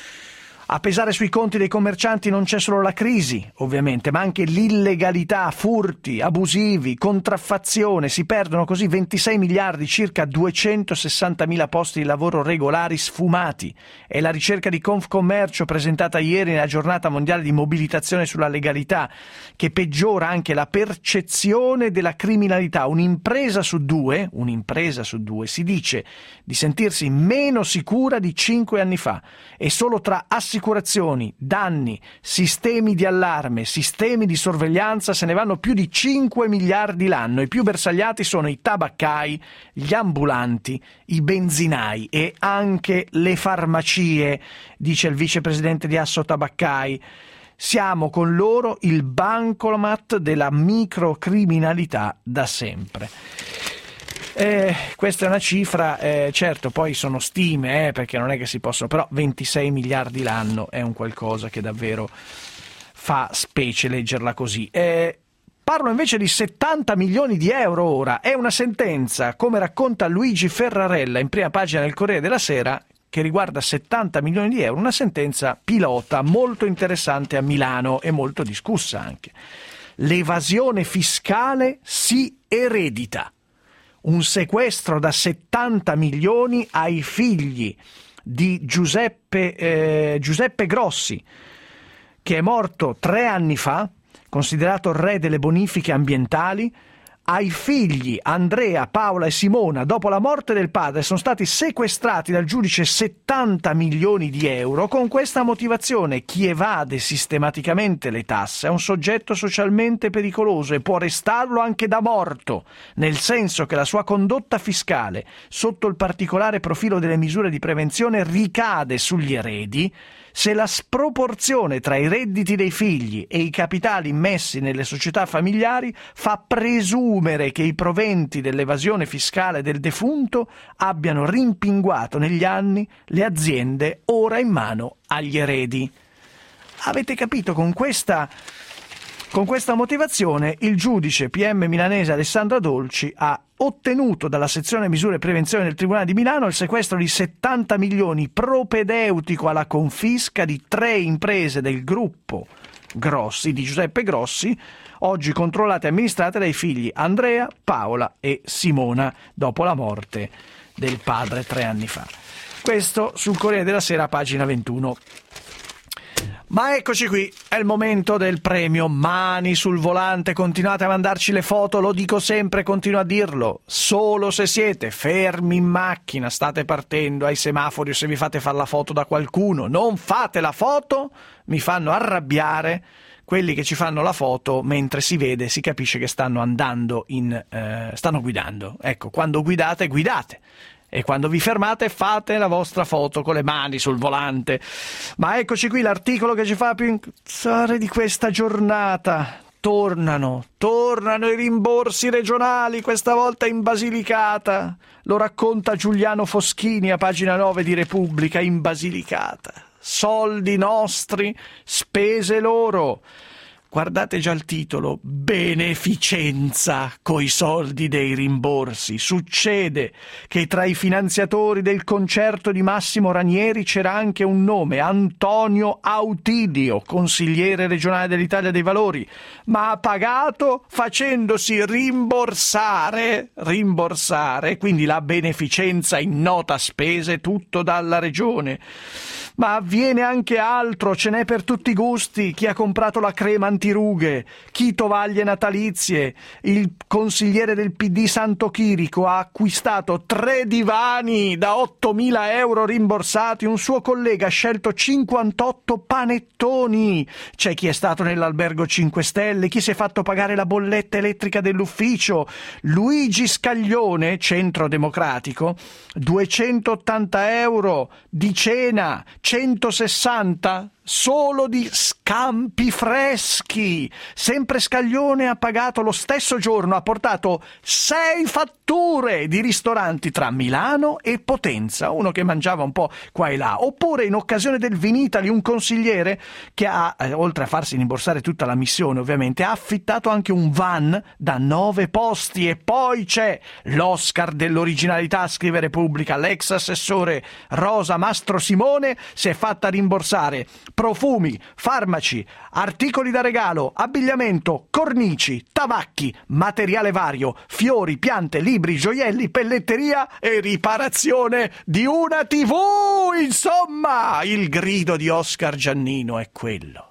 A pesare sui conti dei commercianti non c'è solo la crisi, ovviamente, ma anche l'illegalità, furti, abusivi, contraffazione. Si perdono così ventisei miliardi, circa duecentosessantamila posti di lavoro regolari sfumati. È la ricerca di Confcommercio presentata ieri nella giornata mondiale di mobilitazione sulla legalità, che peggiora anche la percezione della criminalità. Un'impresa su due, un'impresa su due si dice di sentirsi meno sicura di cinque anni fa, e solo tra assicurazioni, assicurazioni, danni, sistemi di allarme, sistemi di sorveglianza se ne vanno più di cinque miliardi l'anno. I più bersagliati sono i tabaccai, gli ambulanti, i benzinai e anche le farmacie, dice il vicepresidente di Asso Tabaccai. Siamo con loro il bancomat della microcriminalità da sempre. Eh, questa è una cifra, eh, certo, poi sono stime, eh, perché non è che si possono, però ventisei miliardi l'anno è un qualcosa che davvero fa specie leggerla così. Eh, parlo invece di settanta milioni di euro ora. È una sentenza, come racconta Luigi Ferrarella in prima pagina del Corriere della Sera, che riguarda settanta milioni di euro, una sentenza pilota molto interessante a Milano e molto discussa anche. L'evasione fiscale si eredita. Un sequestro da settanta milioni ai figli di Giuseppe, eh, Giuseppe Grossi, che è morto tre anni fa, considerato il re delle bonifiche ambientali. Ai figli Andrea, Paola e Simona, dopo la morte del padre, sono stati sequestrati dal giudice settanta milioni di euro con questa motivazione: chi evade sistematicamente le tasse è un soggetto socialmente pericoloso e può restarlo anche da morto, nel senso che la sua condotta fiscale, sotto il particolare profilo delle misure di prevenzione, ricade sugli eredi se la sproporzione tra i redditi dei figli e i capitali immessi nelle società familiari fa presumere che i proventi dell'evasione fiscale del defunto abbiano rimpinguato negli anni le aziende ora in mano agli eredi. avete capito, con questa, con questa motivazione il giudice P M milanese Alessandra Dolci ha ottenuto dalla sezione misure e prevenzione del Tribunale di Milano il sequestro di settanta milioni propedeutico alla confisca di tre imprese del gruppo Grossi, di Giuseppe Grossi, oggi controllate e amministrate dai figli Andrea, Paola e Simona, dopo la morte del padre tre anni fa. Questo sul Corriere della Sera, pagina ventuno. Ma eccoci qui, è il momento del premio. Mani sul volante, continuate a mandarci le foto, lo dico sempre, continuo a dirlo. Solo se siete fermi in macchina, state partendo ai semafori o se vi fate fare la foto da qualcuno, non fate la foto, mi fanno arrabbiare quelli che ci fanno la foto mentre si vede, si capisce che stanno andando in eh, stanno guidando. Ecco, quando guidate, guidate. E quando vi fermate fate la vostra foto con le mani sul volante. Ma eccoci qui, l'articolo che ci fa più incazzare di questa giornata. Tornano, tornano i rimborsi regionali, questa volta in Basilicata. Lo racconta Giuliano Foschini a pagina nove di Repubblica, in Basilicata. Soldi nostri, spese loro. Guardate già il titolo, beneficenza coi soldi dei rimborsi. Succede che tra i finanziatori del concerto di Massimo Ranieri c'era anche un nome, Antonio Autidio, consigliere regionale dell'Italia dei Valori, ma ha pagato facendosi rimborsare, rimborsare, quindi la beneficenza in nota spese, tutto dalla regione. Ma avviene anche altro, ce n'è per tutti i gusti, chi ha comprato la crema antirughe, chi tovaglie natalizie, il consigliere del P D Santo Chirico ha acquistato tre divani da ottomila euro rimborsati, un suo collega ha scelto cinquantotto panettoni, c'è chi è stato nell'albergo cinque stelle, chi si è fatto pagare la bolletta elettrica dell'ufficio, Luigi Scaglione, Centro Democratico, duecentottanta euro di cena, centosessanta solo di scampi freschi. Sempre Scaglione ha pagato lo stesso giorno, ha portato sei fatture di ristoranti tra Milano e Potenza, uno che mangiava un po' qua e là. Oppure in occasione del Vinitali un consigliere che ha, eh, oltre a farsi rimborsare tutta la missione ovviamente, ha affittato anche un van da nove posti. E poi c'è l'Oscar dell'originalità, scrive Repubblica, l'ex assessore Rosa Mastro Simone si è fatta rimborsare profumi, farmaci, articoli da regalo, abbigliamento, cornici, tabacchi, materiale vario, fiori, piante, libri, gioielli, pelletteria e riparazione di una tivù. Insomma, il grido di Oscar Giannino è quello.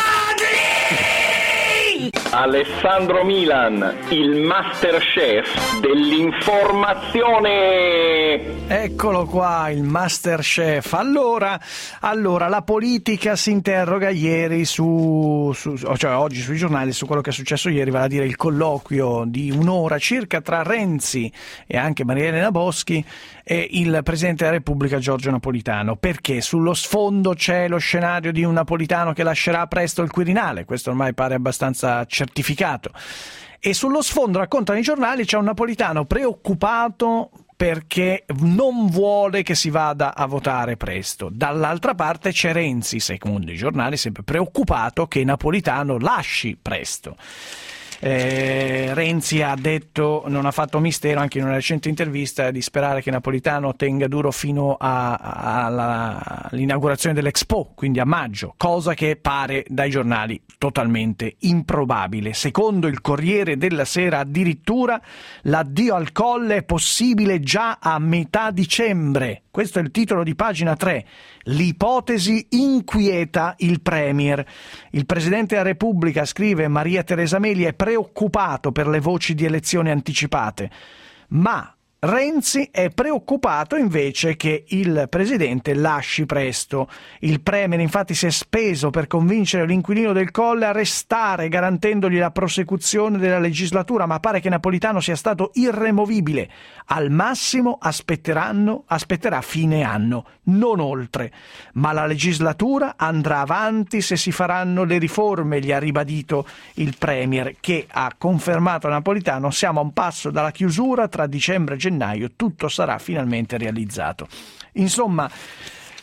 Alessandro Milan, il Masterchef dell'informazione. Eccolo qua, il Masterchef. Allora, allora la politica si interroga ieri su, su, cioè oggi sui giornali su quello che è successo ieri, vale a dire il colloquio di un'ora circa tra Renzi e anche Maria Elena Boschi e il Presidente della Repubblica Giorgio Napolitano. Perché sullo sfondo c'è lo scenario di un Napolitano che lascerà presto il Quirinale, questo ormai pare abbastanza certificato, e sullo sfondo, raccontano i giornali, c'è un Napolitano preoccupato perché non vuole che si vada a votare presto. Dall'altra parte c'è Renzi, secondo i giornali, sempre preoccupato che Napolitano lasci presto. Eh, Renzi ha detto, non ha fatto mistero anche in una recente intervista, di sperare che Napolitano tenga duro fino a, a, alla, all'inaugurazione dell'Expo, quindi a maggio, cosa che pare dai giornali totalmente improbabile. Secondo il Corriere della Sera addirittura l'addio al Colle è possibile già a metà dicembre. Questo è il titolo di pagina tre. L'ipotesi inquieta il Premier. Il Presidente della Repubblica, scrive Maria Teresa Meli, è preoccupato per le voci di elezioni anticipate, ma Renzi è preoccupato invece che il Presidente lasci presto. Il Premier infatti si è speso per convincere l'inquilino del Colle a restare, garantendogli la prosecuzione della legislatura, ma pare che Napolitano sia stato irremovibile. Al massimo aspetteranno, aspetterà fine anno, non oltre. Ma la legislatura andrà avanti se si faranno le riforme, gli ha ribadito il Premier, che ha confermato a Napolitano: siamo a un passo dalla chiusura, tra dicembre e gennaio tutto sarà finalmente realizzato. Insomma,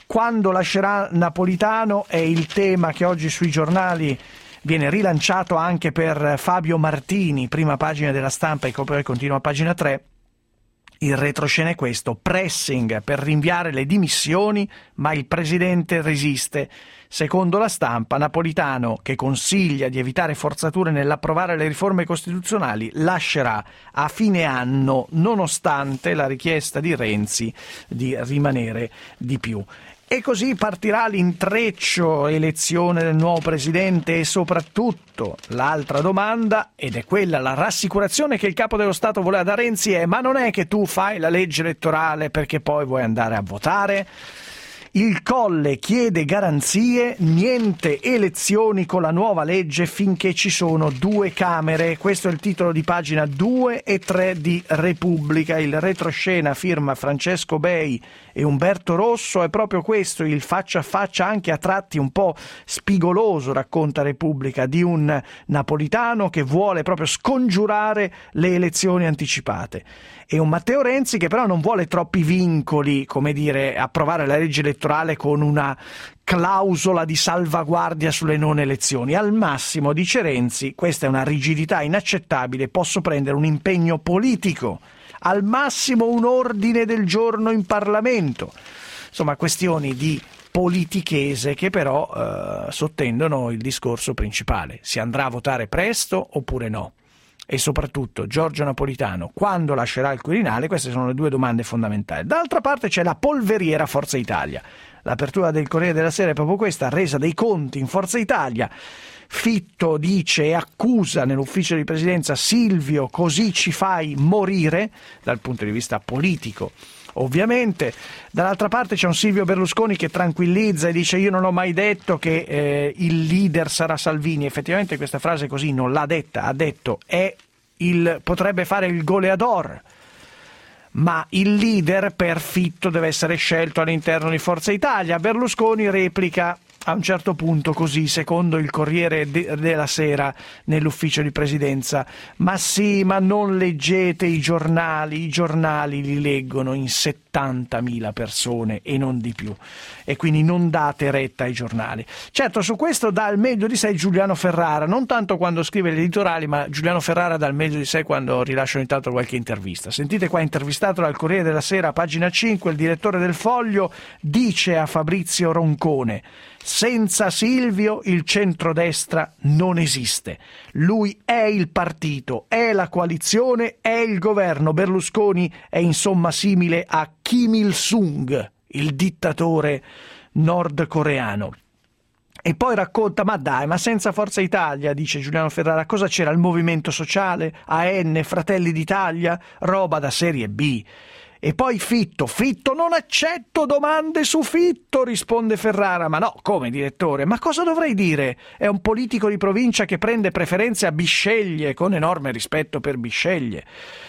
Quando lascerà Napolitano è il tema che oggi sui giornali viene rilanciato anche per Fabio Martini, prima pagina della Stampa e poi continua a pagina tre. Il retroscena è questo: pressing per rinviare le dimissioni, ma il presidente resiste. Secondo la Stampa, Napolitano, che consiglia di evitare forzature nell'approvare le riforme costituzionali, lascerà a fine anno, nonostante la richiesta di Renzi di rimanere di più. E così partirà l'intreccio, elezione del nuovo presidente e soprattutto l'altra domanda, ed è quella, la rassicurazione che il capo dello Stato voleva da Renzi è: ma non è che tu fai la legge elettorale perché poi vuoi andare a votare? Il Colle chiede garanzie, niente elezioni con la nuova legge finché ci sono due Camere. Questo è il titolo di pagina due e tre di Repubblica. Il retroscena firma Francesco Bei e Umberto Rosso, è proprio questo, il faccia a faccia anche a tratti un po' spigoloso, racconta Repubblica, di un Napolitano che vuole proprio scongiurare le elezioni anticipate. E un Matteo Renzi che però non vuole troppi vincoli, come dire, approvare la legge elettorale con una clausola di salvaguardia sulle non elezioni. Al massimo, dice Renzi, questa è una rigidità inaccettabile, posso prendere un impegno politico, al massimo un ordine del giorno in Parlamento. Insomma, questioni di politichese che però eh, sottendono il discorso principale: si andrà a votare presto oppure no? E soprattutto Giorgio Napolitano quando lascerà il Quirinale? Queste sono le due domande fondamentali. D'altra parte c'è la polveriera Forza Italia. L'apertura del Corriere della Sera è proprio questa: resa dei conti in Forza Italia. Fitto dice e accusa nell'ufficio di presidenza Silvio: così ci fai morire, dal punto di vista politico ovviamente. Dall'altra parte c'è un Silvio Berlusconi che tranquillizza e dice: io non ho mai detto che eh, il leader sarà Salvini. Effettivamente questa frase così non l'ha detta, ha detto è il, potrebbe fare il goleador, ma il leader per Fitto deve essere scelto all'interno di Forza Italia. Berlusconi replica a un certo punto così, secondo il Corriere de- della Sera nell'ufficio di presidenza: ma sì, ma non leggete i giornali, i giornali li leggono in settantamila persone e non di più, e quindi non date retta ai giornali. Certo, su questo dà il meglio di sé Giuliano Ferrara, non tanto quando scrive gli editoriali, ma Giuliano Ferrara dà il meglio di sé quando rilascia ogni tanto qualche intervista. Sentite qua, intervistato dal Corriere della Sera, pagina cinque, il direttore del Foglio dice a Fabrizio Roncone: senza Silvio il centrodestra non esiste. Lui è il partito, è la coalizione, è il governo. Berlusconi è insomma simile a Kim Il-sung, il dittatore nordcoreano. E poi racconta: ma dai, ma senza Forza Italia, dice Giuliano Ferrara, cosa c'era? Il Movimento Sociale, A N, Fratelli d'Italia, roba da serie B. E poi Fitto, Fitto non accetto domande su Fitto, risponde Ferrara. Ma no, come direttore? Ma cosa dovrei dire? È un politico di provincia che prende preferenze a Bisceglie, con enorme rispetto per Bisceglie.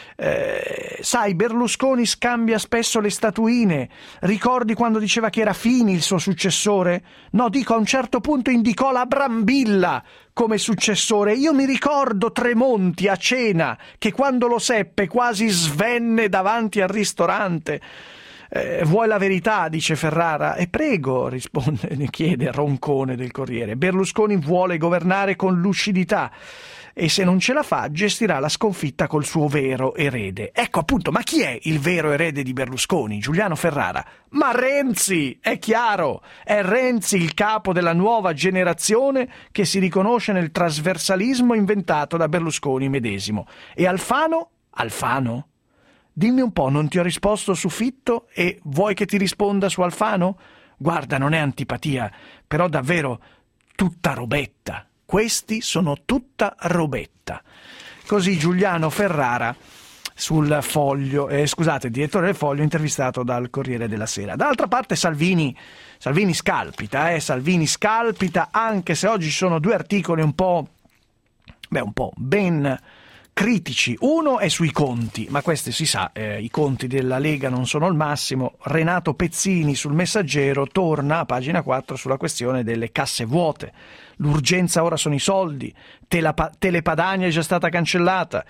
Eh, sai, Berlusconi scambia spesso le statuine. Ricordi quando diceva che era Fini il suo successore? No, dico, a un certo punto indicò la Brambilla come successore. Io mi ricordo Tremonti a cena, che quando lo seppe quasi svenne davanti al ristorante. Eh, vuoi la verità? Dice Ferrara. E prego, risponde, ne chiede Roncone del Corriere. Berlusconi vuole governare con lucidità e se non ce la fa gestirà la sconfitta col suo vero erede. Ecco appunto, ma chi è il vero erede di Berlusconi? Giuliano Ferrara. Ma Renzi, è chiaro, è Renzi il capo della nuova generazione che si riconosce nel trasversalismo inventato da Berlusconi medesimo. E Alfano? Alfano? Dimmi un po', non ti ho risposto su Fitto e vuoi che ti risponda su Alfano? Guarda, non è antipatia, però davvero tutta robetta. Questi sono tutta robetta. Così Giuliano Ferrara sul Foglio, eh, scusate, il direttore del Foglio intervistato dal Corriere della Sera. D'altra parte Salvini, Salvini scalpita, eh, Salvini scalpita, anche se oggi ci sono due articoli un po', beh, un po' ben critici. Uno è sui conti, ma questi si sa, eh, i conti della Lega non sono il massimo. Renato Pezzini sul Messaggero torna a pagina quattro sulla questione delle casse vuote. L'urgenza ora sono i soldi, Telapa- Telepadania è già stata cancellata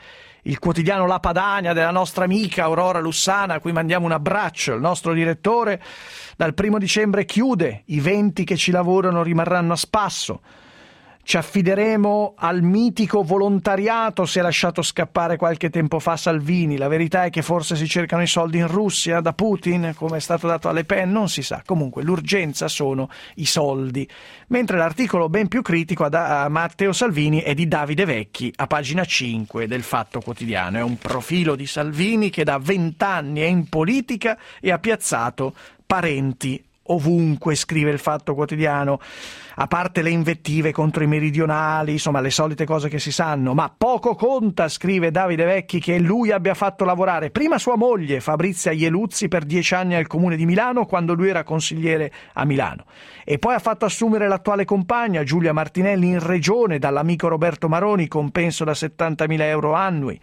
il quotidiano La Padania della nostra amica Aurora Lussana, a cui mandiamo un abbraccio, il nostro direttore, dal primo dicembre chiude, i venti che ci lavorano rimarranno a spasso. Ci affideremo al mitico volontariato, si è lasciato scappare qualche tempo fa Salvini. La verità è che forse si cercano i soldi in Russia da Putin, come è stato dato a Le Pen, non si sa. Comunque l'urgenza sono i soldi. Mentre l'articolo ben più critico a Matteo Salvini è di Davide Vecchi, a pagina cinque del Fatto Quotidiano. È un profilo di Salvini che da vent'anni è in politica e ha piazzato parenti ovunque, scrive il Fatto Quotidiano, a parte le invettive contro i meridionali, insomma le solite cose che si sanno, ma poco conta, scrive Davide Vecchi, che lui abbia fatto lavorare prima sua moglie Fabrizia Ieluzzi per dieci anni al Comune di Milano, quando lui era consigliere a Milano, e poi ha fatto assumere l'attuale compagna Giulia Martinelli in regione dall'amico Roberto Maroni, compenso da settantamila euro annui.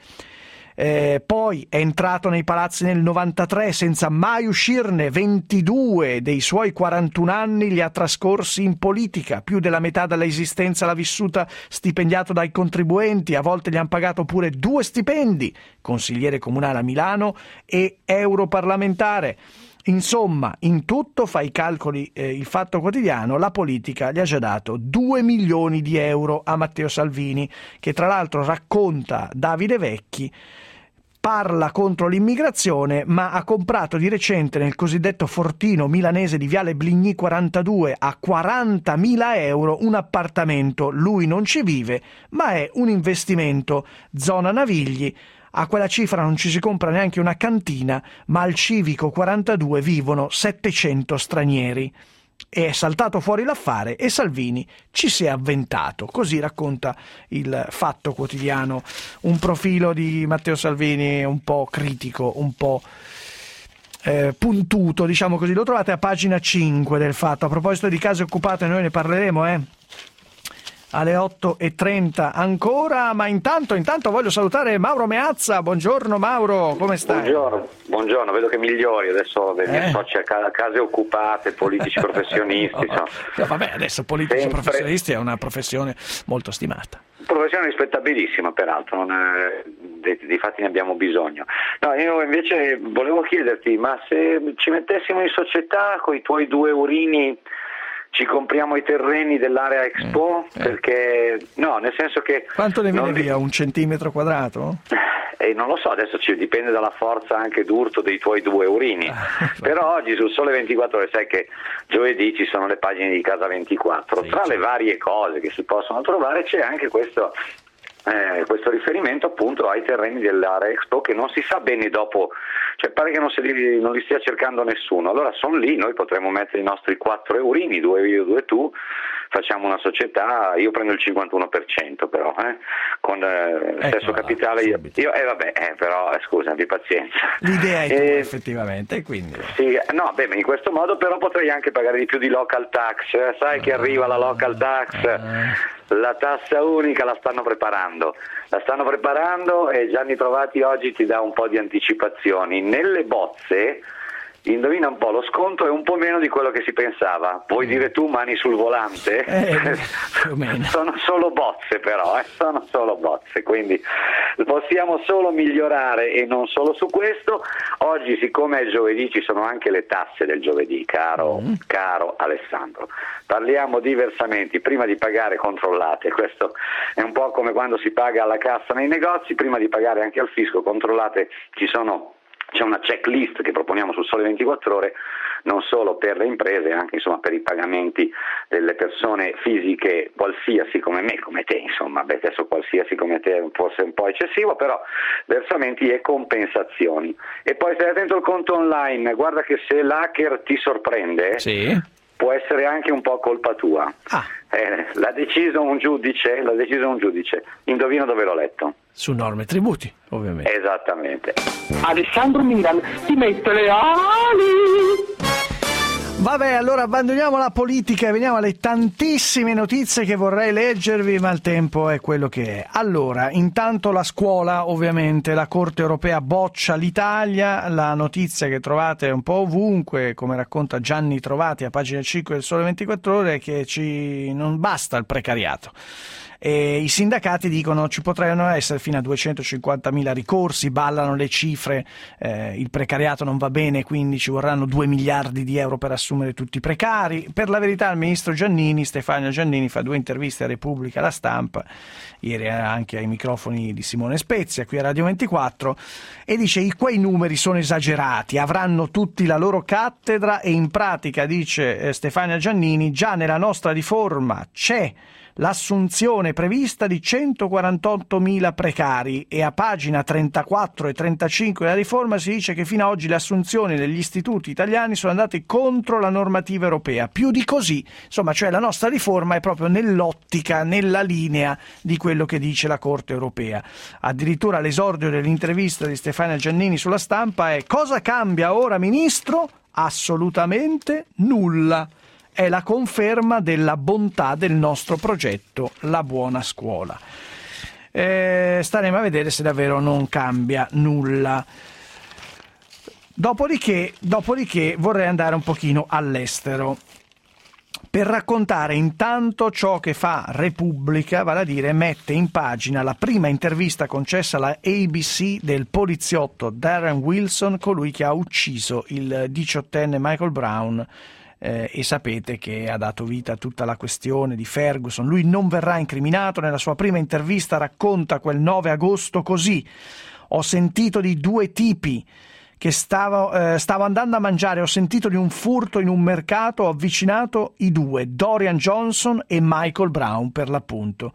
Eh, poi è entrato nei palazzi nel novantatré senza mai uscirne, ventidue dei suoi quarantuno anni li ha trascorsi in politica, più della metà dell'esistenza l'ha vissuta stipendiato dai contribuenti, a volte gli hanno pagato pure due stipendi, consigliere comunale a Milano e europarlamentare. Insomma, in tutto, fa i calcoli eh, il Fatto Quotidiano, la politica gli ha già dato due milioni di euro a Matteo Salvini, che tra l'altro, racconta Davide Vecchi, parla contro l'immigrazione, ma ha comprato di recente nel cosiddetto fortino milanese di Viale Bligny quarantadue a quarantamila euro un appartamento. Lui non ci vive, ma è un investimento, zona Navigli. A quella cifra non ci si compra neanche una cantina, ma al Civico quarantadue vivono settecento stranieri. È saltato fuori l'affare e Salvini ci si è avventato. Così racconta il Fatto Quotidiano, un profilo di Matteo Salvini un po' critico, un po' eh, puntuto, diciamo così. Lo trovate a pagina cinque del Fatto. A proposito di case occupate, noi ne parleremo, eh? alle otto e trenta ancora, ma intanto, intanto voglio salutare Mauro Meazza. Buongiorno Mauro, come stai? Buongiorno, buongiorno, vedo che migliori adesso, le mie eh. soci a case occupate, politici professionisti. no, no, vabbè, adesso politici Sempre... professionisti è una professione molto stimata. Professione rispettabilissima, peraltro, non è... di, di fatti ne abbiamo bisogno. No, io invece volevo chiederti, ma se ci mettessimo in società con i tuoi due urini, ci compriamo i terreni dell'area Expo, eh, eh. perché no, nel senso che quanto ne viene non... via? Un centimetro quadrato? Eh, non lo so, adesso ci dipende dalla forza anche d'urto dei tuoi due urini. Ah, però oggi sul Sole ventiquattro Ore, sai che giovedì ci sono le pagine di Casa ventiquattro, sì, tra le varie cose che si possono trovare c'è anche questo Eh, questo riferimento appunto ai terreni dell'area Expo, che non si sa bene dopo, cioè pare che non, si, non li stia cercando nessuno. Allora sono lì, noi potremmo mettere i nostri quattro eurini, due io, due tu, facciamo una società, io prendo il cinquantuno per cento però, eh, con eh, ecco, stesso capitale io, io eh vabbè, eh, però eh, scusa, abbi pazienza. L'idea è tua, eh, effettivamente, quindi. Sì, no, beh, in questo modo però potrei anche pagare di più di local tax, eh, sai uh, che arriva la local tax, uh, la tassa unica la stanno preparando, la stanno preparando e Gianni Trovati oggi ti dà un po' di anticipazioni. Nelle bozze, indovina un po', lo sconto è un po' meno di quello che si pensava. Vuoi dire tu mani sul volante? Eh, più o meno. Sono solo bozze però, eh? sono solo bozze, quindi possiamo solo migliorare e non solo su questo. Oggi, siccome è giovedì, ci sono anche le tasse del giovedì, caro, mm. caro Alessandro. Parliamo di versamenti, prima di pagare controllate, questo è un po' come quando si paga alla cassa nei negozi, prima di pagare anche al fisco controllate, ci sono c'è una checklist che proponiamo sul Sole ventiquattro Ore, non solo per le imprese, anche insomma per i pagamenti delle persone fisiche qualsiasi come me, come te, insomma, beh, adesso qualsiasi come te è forse un po' eccessivo, però versamenti e compensazioni. E poi stai attento al conto online, guarda che se l'hacker ti sorprende, sì, può essere anche un po' colpa tua. Ah. Eh, l'ha deciso un giudice, l'ha deciso un giudice. Indovina dove l'ho letto? Su Norme e Tributi, ovviamente. Esattamente. Alessandro Milan ti mette le ali. Vabbè, allora abbandoniamo la politica e veniamo alle tantissime notizie che vorrei leggervi, ma il tempo è quello che è. Allora, intanto la scuola, ovviamente, la Corte Europea boccia l'Italia, la notizia che trovate un po' ovunque, come racconta Gianni Trovati a pagina cinque del Sole ventiquattro Ore, è che ci non basta il precariato. E i sindacati dicono ci potranno essere fino a duecentocinquantamila ricorsi, ballano le cifre, eh, il precariato non va bene, quindi ci vorranno due miliardi di euro per assumere tutti i precari. Per la verità il ministro Giannini, Stefano Giannini, fa due interviste a Repubblica, alla Stampa, ieri anche ai microfoni di Simone Spezia qui a Radio ventiquattro, e dice quei numeri sono esagerati, avranno tutti la loro cattedra e in pratica, dice eh, Stefano Giannini, già nella nostra riforma c'è l'assunzione prevista di centoquarantottomila precari e a pagina trentaquattro e trentacinque della riforma si dice che fino ad oggi le assunzioni negli istituti italiani sono andate contro la normativa europea. Più di così, insomma, cioè la nostra riforma è proprio nell'ottica, nella linea di quello che dice la Corte europea. Addirittura l'esordio dell'intervista di Stefano Giannini sulla Stampa è: cosa cambia ora, ministro? Assolutamente nulla. È la conferma della bontà del nostro progetto, la buona scuola. Eh, staremo a vedere se davvero non cambia nulla. Dopodiché, dopodiché vorrei andare un pochino all'estero per raccontare intanto ciò che fa Repubblica, vale a dire mette in pagina la prima intervista concessa alla A B C del poliziotto Darren Wilson, colui che ha ucciso il diciottenne Michael Brown. Eh, e sapete che ha dato vita a tutta la questione di Ferguson. Lui non verrà incriminato. Nella sua prima intervista racconta quel nove agosto così: ho sentito di due tipi che stavo, eh, stavo andando a mangiare, ho sentito di un furto in un mercato, ho avvicinato i due, Dorian Johnson e Michael Brown per l'appunto.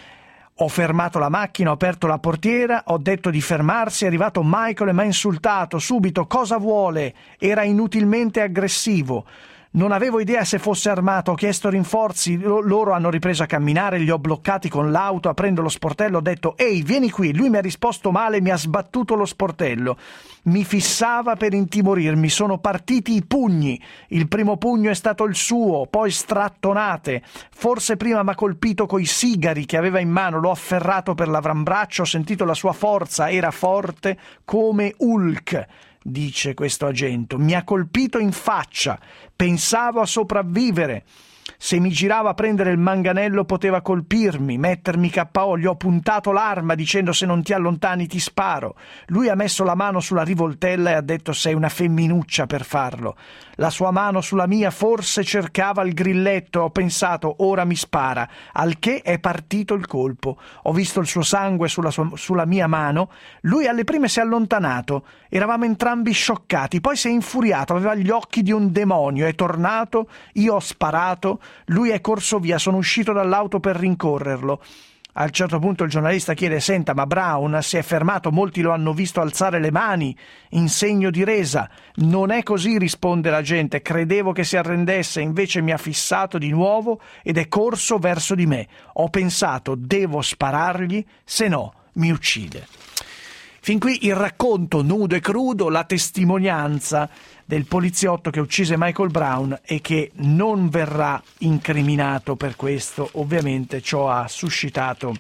Ho fermato la macchina, ho aperto la portiera, ho detto di fermarsi, è arrivato Michael e mi ha insultato subito. Cosa vuole? Era inutilmente aggressivo. Non avevo idea se fosse armato, ho chiesto rinforzi, loro hanno ripreso a camminare, li ho bloccati con l'auto, aprendo lo sportello ho detto «Ehi, vieni qui!» Lui mi ha risposto male, mi ha sbattuto lo sportello. Mi fissava per intimorirmi, sono partiti i pugni. Il primo pugno è stato il suo, poi strattonate. Forse prima mi ha colpito coi sigari che aveva in mano, l'ho afferrato per l'avambraccio, ho sentito la sua forza, era forte come Hulk. Dice questo agente, mi ha colpito in faccia, pensavo a sopravvivere. Se mi girava a prendere il manganello poteva colpirmi, mettermi K O, gli ho puntato l'arma dicendo se non ti allontani ti sparo. Lui ha messo la mano sulla rivoltella e ha detto sei una femminuccia per farlo. La sua mano sulla mia forse cercava il grilletto, ho pensato ora mi spara, al che è partito il colpo. Ho visto il suo sangue sulla, sua, sulla mia mano, lui alle prime si è allontanato, eravamo entrambi scioccati, poi si è infuriato, aveva gli occhi di un demonio, è tornato, io ho sparato, lui è corso via, sono uscito dall'auto per rincorrerlo. A un certo punto il giornalista chiede senta ma Brown si è fermato, molti lo hanno visto alzare le mani in segno di resa. Non è così, risponde l'agente, credevo che si arrendesse, invece mi ha fissato di nuovo ed è corso verso di me. Ho pensato devo sparargli, se no mi uccide. Fin qui il racconto nudo e crudo, la testimonianza del poliziotto che uccise Michael Brown e che non verrà incriminato per questo. Ovviamente ciò ha suscitato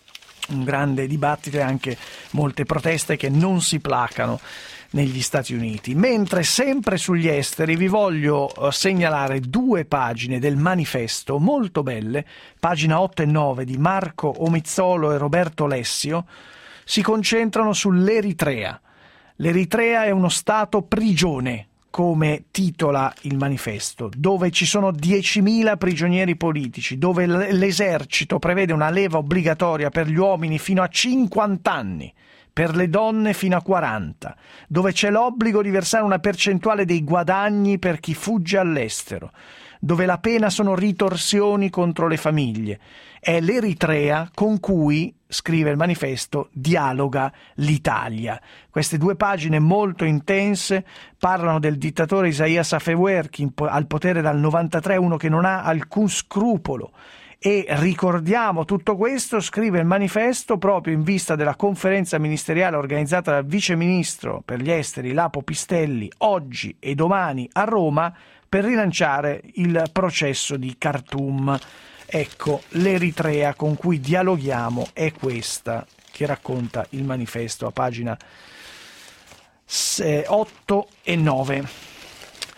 un grande dibattito e anche molte proteste che non si placano negli Stati Uniti. Mentre sempre sugli esteri vi voglio segnalare due pagine del manifesto molto belle, pagina otto e nove di Marco Omizzolo e Roberto Lessio, si concentrano sull'Eritrea. L'Eritrea è uno stato prigione, come titola il manifesto, dove ci sono diecimila prigionieri politici, dove l'esercito prevede una leva obbligatoria per gli uomini fino a cinquanta anni, per le donne fino a quaranta, dove c'è l'obbligo di versare una percentuale dei guadagni per chi fugge all'estero, dove la pena sono ritorsioni contro le famiglie. È l'Eritrea con cui, scrive il manifesto, dialoga l'Italia. Queste due pagine molto intense parlano del dittatore Isaias Afewerki al potere dal novantatré, uno che non ha alcun scrupolo. E ricordiamo tutto questo, scrive il manifesto, proprio in vista della conferenza ministeriale organizzata dal vice ministro per gli esteri Lapo Pistelli oggi e domani a Roma per rilanciare il processo di Khartoum. Ecco, l'Eritrea con cui dialoghiamo è questa che racconta il manifesto a pagina otto e nove.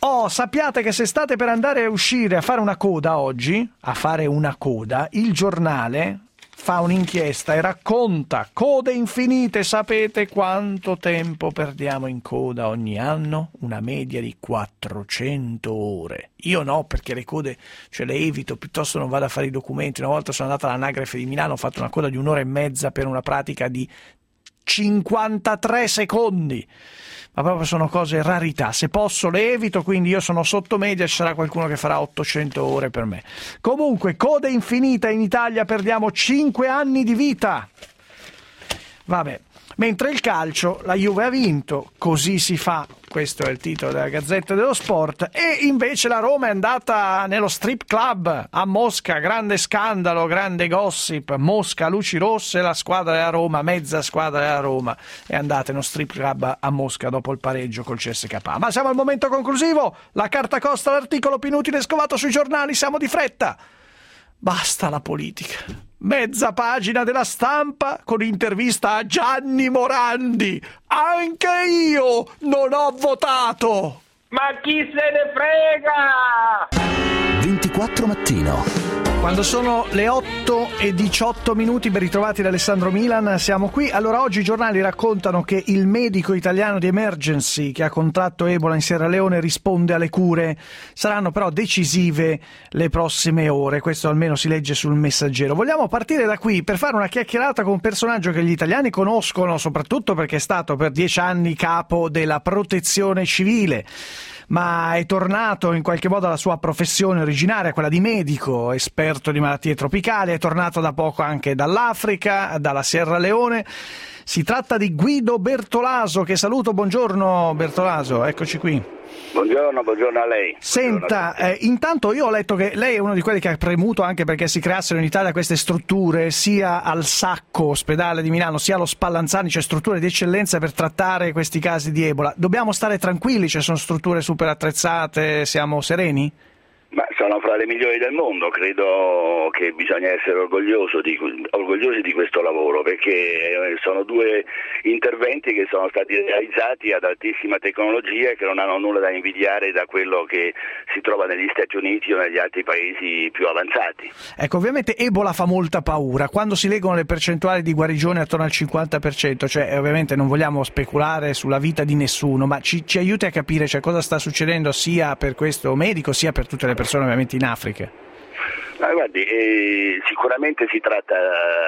Oh, sappiate che se state per andare a uscire a fare una coda oggi, a fare una coda, il giornale fa un'inchiesta e racconta code infinite. Sapete quanto tempo perdiamo in coda ogni anno? Una media di quattrocento ore. Io no, perché le code ce le evito, piuttosto non vado a fare i documenti. Una volta sono andato all'anagrafe di Milano, ho fatto una coda di un'ora e mezza per una pratica di cinquantatré secondi. Ma proprio sono cose rarità, se posso le evito, quindi io sono sotto media, ci sarà qualcuno che farà ottocento ore per me. Comunque, code infinita, in Italia perdiamo cinque anni di vita. Vabbè, mentre il calcio, la Juve ha vinto, così si fa, questo è il titolo della Gazzetta dello Sport, e invece la Roma è andata nello strip club a Mosca, grande scandalo, grande gossip, Mosca, luci rosse, la squadra della Roma, mezza squadra della Roma è andata nello strip club a Mosca dopo il pareggio col C S K A. Ma siamo al momento conclusivo, la carta costa, l'articolo più inutile scovato sui giornali, siamo di fretta. Basta la politica. Mezza pagina della Stampa con intervista a Gianni Morandi. Anche io non ho votato. Ma chi se ne frega? ventiquattro mattino. Quando sono le otto e diciotto minuti, ben ritrovati da Alessandro Milan, siamo qui. Allora, oggi i giornali raccontano che il medico italiano di Emergency che ha contratto Ebola in Sierra Leone risponde alle cure. Saranno però decisive le prossime ore, questo almeno si legge sul Messaggero. Vogliamo partire da qui per fare una chiacchierata con un personaggio che gli italiani conoscono, soprattutto perché è stato per dieci anni capo della Protezione Civile, ma è tornato in qualche modo alla sua professione originaria, quella di medico, esperto di malattie tropicali, è tornato da poco anche dall'Africa, dalla Sierra Leone. Si tratta di Guido Bertolaso, che saluto. Buongiorno Bertolaso, eccoci qui. Buongiorno, buongiorno a lei. Senta, eh, intanto io ho letto che lei è uno di quelli che ha premuto anche perché si creassero in Italia queste strutture, sia al Sacco, ospedale di Milano, sia allo Spallanzani, cioè strutture di eccellenza per trattare questi casi di Ebola. Dobbiamo stare tranquilli, cioè sono strutture super attrezzate, siamo sereni? Ma sono fra le migliori del mondo, credo che bisogna essere orgoglioso di, orgogliosi di questo lavoro, perché sono due interventi che sono stati realizzati ad altissima tecnologia e che non hanno nulla da invidiare da quello che si trova negli Stati Uniti o negli altri paesi più avanzati. Ecco, ovviamente Ebola fa molta paura, quando si leggono le percentuali di guarigione attorno al cinquanta per cento, cioè ovviamente non vogliamo speculare sulla vita di nessuno, ma ci, ci aiuti a capire, cioè, cosa sta succedendo sia per questo medico sia per tutte le persone ovviamente in Africa. Ma guardi, eh, sicuramente si tratta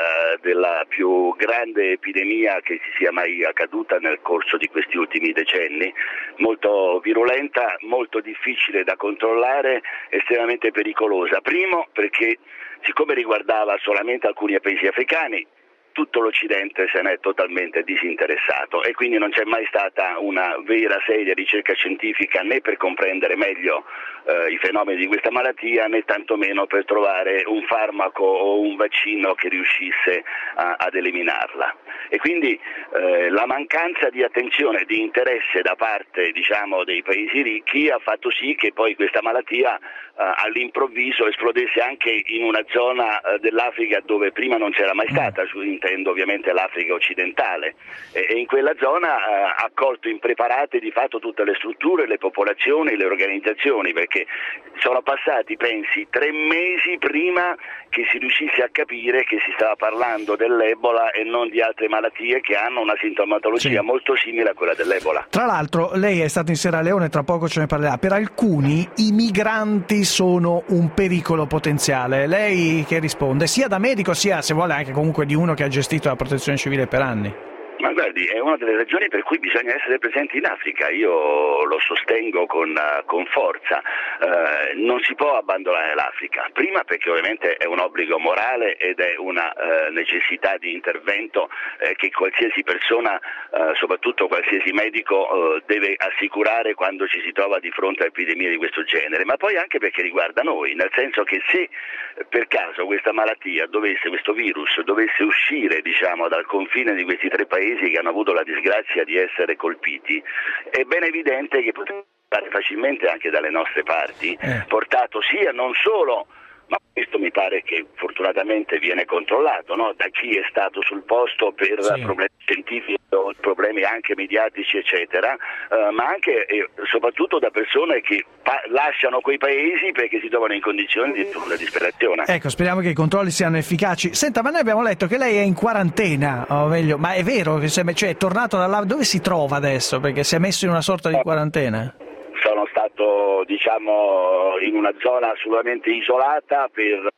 della più grande epidemia che si sia mai accaduta nel corso di questi ultimi decenni, molto virulenta, molto difficile da controllare, estremamente pericolosa. Primo perché siccome riguardava solamente alcuni paesi africani, tutto l'Occidente se ne è totalmente disinteressato e quindi non c'è mai stata una vera seria ricerca scientifica né per comprendere meglio eh, i fenomeni di questa malattia né tantomeno per trovare un farmaco o un vaccino che riuscisse a, ad eliminarla. E quindi eh, la mancanza di attenzione, di interesse da parte, diciamo, dei paesi ricchi ha fatto sì che poi questa malattia eh, all'improvviso esplodesse anche in una zona eh, dell'Africa dove prima non c'era mai stata, su, intendo ovviamente l'Africa occidentale, e, e in quella zona eh, ha colto impreparate di fatto tutte le strutture, le popolazioni, le organizzazioni, perché sono passati, pensi, tre mesi prima che si riuscisse a capire che si stava parlando dell'Ebola e non di altre malattie che hanno una sintomatologia sì. molto simile a quella dell'Ebola. Tra l'altro lei è stato in Sierra Leone, tra poco ce ne parlerà. Per alcuni i migranti sono un pericolo potenziale. Lei che risponde? Sia da medico sia, se vuole, anche comunque di uno che ha gestito la protezione civile per anni. Ma guardi, è una delle ragioni per cui bisogna essere presenti in Africa, io lo sostengo con, con forza, eh, non si può abbandonare l'Africa, prima perché ovviamente è un obbligo morale ed è una eh, necessità di intervento eh, che qualsiasi persona, eh, soprattutto qualsiasi medico, eh, deve assicurare quando ci si trova di fronte a epidemie di questo genere, ma poi anche perché riguarda noi, nel senso che se per caso questa malattia dovesse, questo virus dovesse uscire, diciamo, dal confine di questi tre paesi che hanno avuto la disgrazia di essere colpiti, è ben evidente che potrebbe arrivare facilmente anche dalle nostre parti, eh. portato sia non solo, ma questo mi pare che fortunatamente viene controllato, no? Da chi è stato sul posto per sì. problemi scientifici problemi anche mediatici eccetera, eh, ma anche e soprattutto da persone che pa- lasciano quei paesi perché si trovano in condizioni di assoluta disperazione. Ecco, speriamo che i controlli siano efficaci. Senta, ma noi abbiamo letto che lei è in quarantena, o meglio, ma è vero che si è, cioè, è tornato dalla... Dove si trova adesso? Perché si è messo in una sorta di quarantena? Sono stato, diciamo, in una zona assolutamente isolata per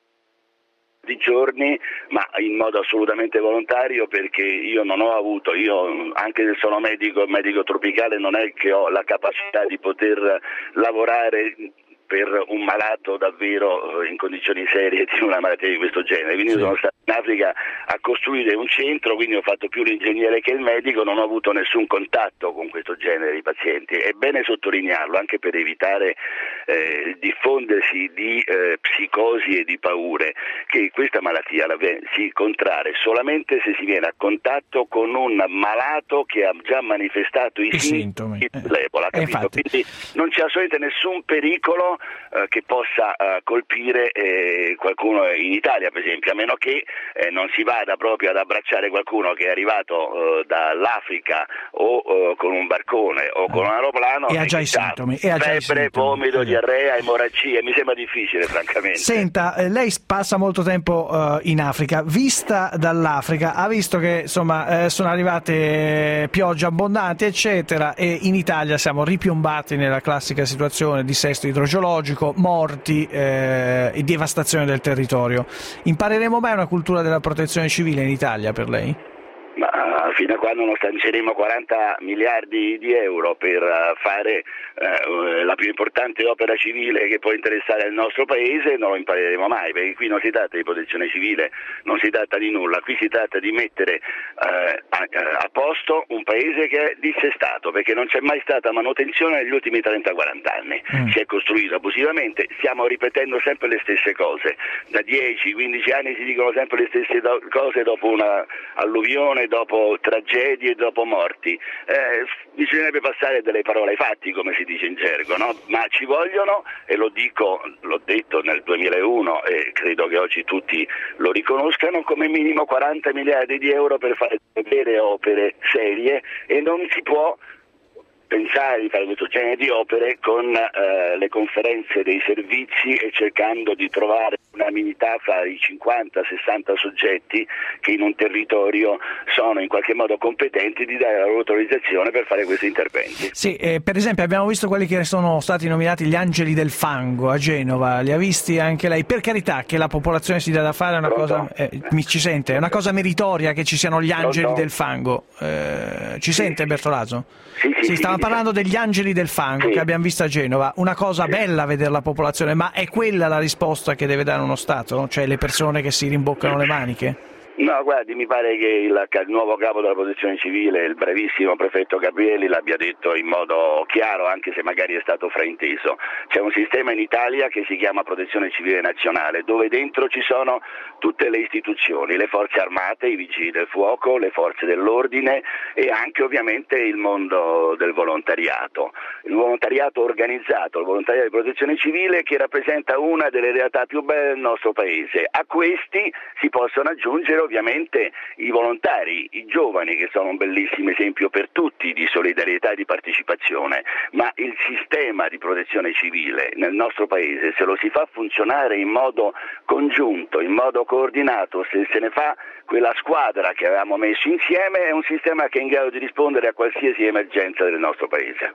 di giorni, ma in modo assolutamente volontario, perché io non ho avuto, io anche se sono medico, medico tropicale, non è che ho la capacità di poter lavorare per un malato davvero in condizioni serie di una malattia di questo genere. Quindi sì. Sono stato in Africa a costruire un centro, quindi ho fatto più l'ingegnere che il medico, non ho avuto nessun contatto con questo genere di pazienti. È bene sottolinearlo anche per evitare eh, il diffondersi di eh, psicosi e di paure, che questa malattia la si contrae solamente se si viene a contatto con un malato che ha già manifestato i, I sintomi dell'Ebola, capito? Infatti. Quindi non c'è assolutamente nessun pericolo eh, che possa eh, colpire eh, qualcuno in Italia, per esempio, a meno che eh, non si vada proprio ad abbracciare qualcuno che è arrivato eh, dall'Africa o eh, con un barcone o con un aeroplano e ha già i sintomi, e ha già i febbre, sintomi. vomito, diarrea, emorragie. Mi sembra difficile, francamente. Senta, eh, lei passa molto tempo uh, in Africa. Vista dall'Africa, ha visto che insomma eh, sono arrivate piogge abbondanti eccetera, e in Italia siamo ripiombati nella classica situazione di dissesto idrogeologico, morti eh, e devastazione del territorio. Impareremo mai una cultura della protezione civile in Italia, per lei? Ma fino a quando non stanzieremo quaranta miliardi di euro per fare eh, la più importante opera civile che può interessare il nostro paese, non lo impareremo mai, perché qui non si tratta di protezione civile, non si tratta di nulla, qui si tratta di mettere eh, a, a posto un paese che è dissestato, perché non c'è mai stata manutenzione negli ultimi trenta quaranta anni, mm. si è costruito abusivamente, stiamo ripetendo sempre le stesse cose, da dieci quindici anni si dicono sempre le stesse do- cose dopo una alluvione, dopo tragedie, dopo morti. Eh, bisognerebbe passare dalle parole ai fatti, come si dice in gergo, no? Ma ci vogliono, e lo dico, l'ho detto nel duemilauno e credo che oggi tutti lo riconoscano, come minimo quaranta miliardi di euro per fare vere opere serie, e non si può pensare di fare questo genere di opere con eh, le conferenze dei servizi e cercando di trovare unanimità fra i cinquanta sessanta soggetti che in un territorio sono in qualche modo competenti di dare la loro autorizzazione per fare questi interventi. Sì, eh, per esempio abbiamo visto quelli che sono stati nominati gli angeli del fango a Genova, li ha visti anche lei? Per carità, che la popolazione si dà da fare è una Pronto? cosa, eh, mi ci sente, è una cosa meritoria che ci siano gli angeli Pronto? del fango. Eh, ci sì, sente Bertolaso? Sì, sì, sì, stava sì, parlando degli angeli del fango sì. che abbiamo visto a Genova, una cosa sì. bella vedere la popolazione, ma è quella la risposta che deve dare uno Stato? Cioè le persone che si rimboccano le maniche? No, guardi, mi pare che il, il nuovo capo della protezione civile, il bravissimo prefetto Gabrielli, l'abbia detto in modo chiaro, anche se magari è stato frainteso. C'è un sistema in Italia che si chiama Protezione Civile Nazionale, dove dentro ci sono tutte le istituzioni, le forze armate, i vigili del fuoco, le forze dell'ordine e anche ovviamente il mondo del volontariato. Il volontariato organizzato, il volontariato di protezione civile, che rappresenta una delle realtà più belle del nostro paese. A questi si possono aggiungere ovviamente i volontari, i giovani, che sono un bellissimo esempio per tutti di solidarietà e di partecipazione, ma il sistema di protezione civile nel nostro paese, se lo si fa funzionare in modo congiunto, in modo coordinato, se se ne fa quella squadra che avevamo messo insieme, è un sistema che è in grado di rispondere a qualsiasi emergenza del nostro paese.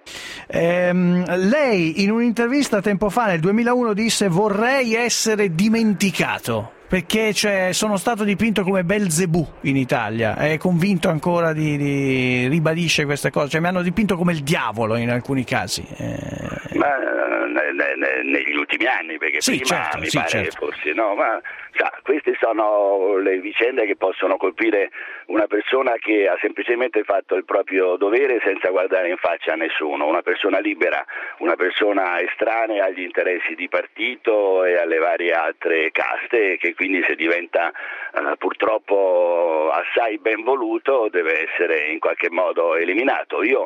Ehm, lei in un'intervista tempo fa, nel duemilauno, disse: vorrei essere dimenticato, perché cioè, sono stato dipinto come Belzebù in Italia, è convinto ancora di, di ribadisce queste cose, cioè mi hanno dipinto come il diavolo in alcuni casi. Eh... Ma ne, ne, negli ultimi anni, perché sì, prima certo, mi sì, pare certo. che fosse, no, ma sa, queste sono le vicende che possono colpire una persona che ha semplicemente fatto il proprio dovere senza guardare in faccia a nessuno, una persona libera, una persona estranea agli interessi di partito e alle varie altre caste, che quindi se diventa uh, purtroppo assai ben voluto deve essere in qualche modo eliminato. Io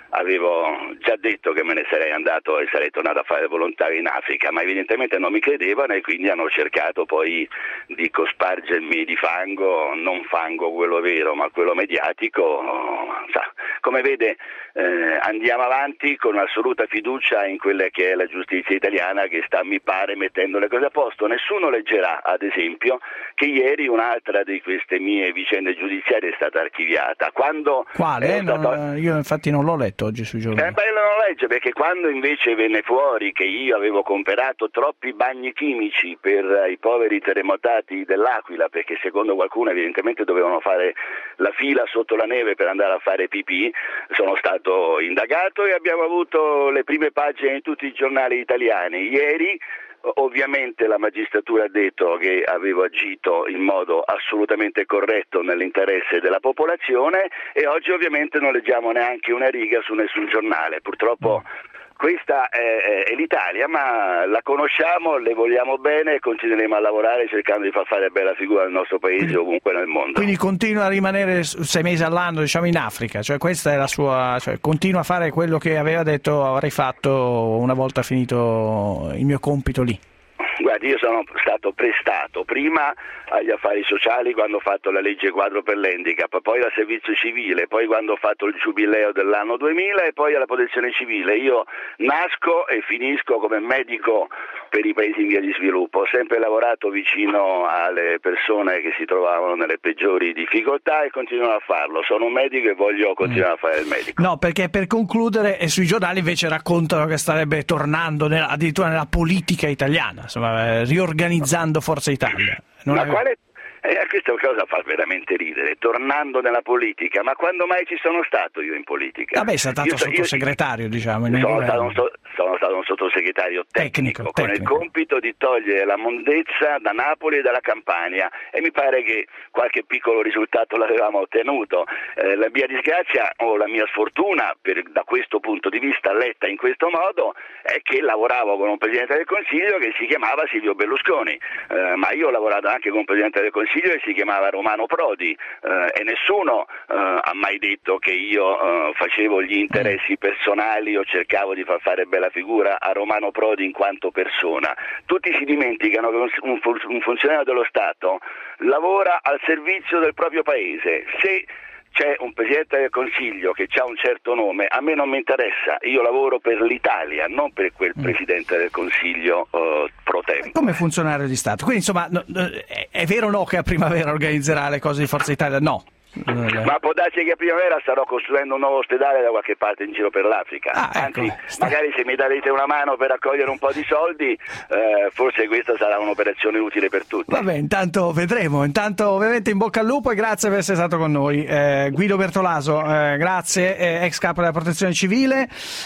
avevo già detto che me ne sarei andato e sarei tornato a fare volontario in Africa, ma evidentemente non mi credevano e quindi hanno cercato poi di cospargermi di fango, non fango quello vero ma quello mediatico. Sa, come vede eh, andiamo avanti con assoluta fiducia in quella che è la giustizia italiana, che sta, mi pare, mettendo le cose a posto. Nessuno leggerà, ad esempio, che ieri un'altra di queste mie vicende giudiziarie è stata archiviata. Quando Quale? È stato... non, io infatti non l'ho letto oggi sui giornali. È bello non legge, perché quando invece venne fuori che io avevo comprato troppi bagni chimici per i poveri terremotati dell'Aquila, perché secondo qualcuno evidentemente dovevano fare la fila sotto la neve per andare a fare pipì, sono stato indagato e abbiamo avuto le prime pagine in tutti i giornali italiani. Ieri ovviamente la magistratura ha detto che avevo agito in modo assolutamente corretto nell'interesse della popolazione e oggi ovviamente non leggiamo neanche una riga su nessun giornale. Purtroppo questa è, è l'Italia, ma la conosciamo, le vogliamo bene e continueremo a lavorare cercando di far fare bella figura al nostro paese quindi, ovunque nel mondo. Quindi continua a rimanere sei mesi all'anno, diciamo, in Africa, cioè questa è la sua, cioè continua a fare quello che aveva detto avrei fatto una volta finito il mio compito lì. Guardi, io sono stato prestato prima agli affari sociali quando ho fatto la legge quadro per l'handicap, poi al servizio civile, poi quando ho fatto il giubileo dell'anno duemila e poi alla protezione civile. Io nasco e finisco come medico per i paesi in via di sviluppo, ho sempre lavorato vicino alle persone che si trovavano nelle peggiori difficoltà e continuo a farlo. Sono un medico e voglio continuare mm. a fare il medico. No, perché per concludere, e sui giornali invece raccontano che starebbe tornando nella, addirittura nella politica italiana, insomma, riorganizzando Forza Italia. Non Ma è... quale... Eh, questa cosa fa veramente ridere, tornando nella politica, ma quando mai ci sono stato io in politica? Vabbè, sei stato io, sottosegretario, io, diciamo. In sono, stato un so, sono stato un sottosegretario tecnico, tecnico con tecnico. il compito di togliere la mondezza da Napoli e dalla Campania e mi pare che qualche piccolo risultato l'avevamo ottenuto. Eh, la mia disgrazia o la mia sfortuna, per, da questo punto di vista letta in questo modo, è che lavoravo con un Presidente del Consiglio che si chiamava Silvio Berlusconi, eh, ma io ho lavorato anche con un Presidente del Consiglio e si chiamava Romano Prodi eh, e nessuno eh, ha mai detto che io eh, facevo gli interessi personali o cercavo di far fare bella figura a Romano Prodi in quanto persona. Tutti si dimenticano che un, un, un funzionario dello Stato lavora al servizio del proprio paese. Se c'è un Presidente del Consiglio che ha un certo nome, a me non mi interessa, io lavoro per l'Italia, non per quel Presidente del Consiglio uh, pro tempore. Come funzionario di Stato. Quindi insomma, no, è, è vero o no che a primavera organizzerà le cose di Forza Italia? No. Ma può darsi che a primavera starò costruendo un nuovo ospedale da qualche parte in giro per l'Africa. Ah, ecco, Anzi, sta... magari se mi darete una mano per raccogliere un po' di soldi, eh, forse questa sarà un'operazione utile per tutti. Vabbè, intanto vedremo. Intanto ovviamente in bocca al lupo e grazie per essere stato con noi. Eh, Guido Bertolaso, eh, grazie, eh, ex capo della Protezione Civile,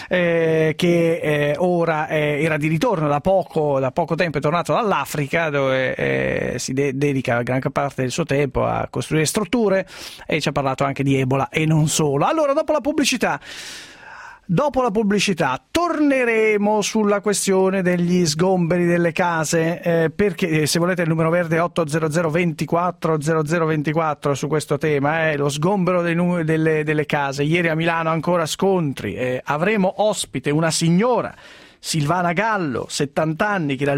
eh, che eh, ora eh, era di ritorno da poco, da poco tempo, è tornato dall'Africa, dove eh, si de- dedica gran parte del suo tempo a costruire strutture. E ci ha parlato anche di Ebola e non solo. Allora, dopo la pubblicità dopo la pubblicità torneremo sulla questione degli sgomberi delle case, eh, perché se volete il numero verde è otto zero zero ventiquattro zero zero ventiquattro su questo tema, eh, lo sgombero dei num- delle, delle case. Ieri a Milano ancora scontri, eh, avremo ospite una signora, Silvana Gallo, settanta anni, che dal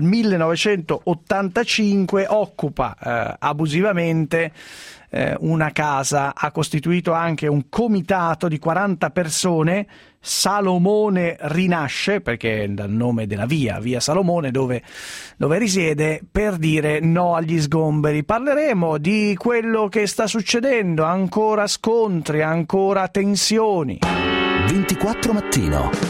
millenovecentottantacinque occupa eh, abusivamente eh, una casa, ha costituito anche un comitato di quaranta persone, Salomone Rinasce, perché è dal nome della via, via Salomone, dove, dove risiede, per dire no agli sgomberi. Parleremo di quello che sta succedendo, ancora scontri, ancora tensioni. ventiquattro Mattino.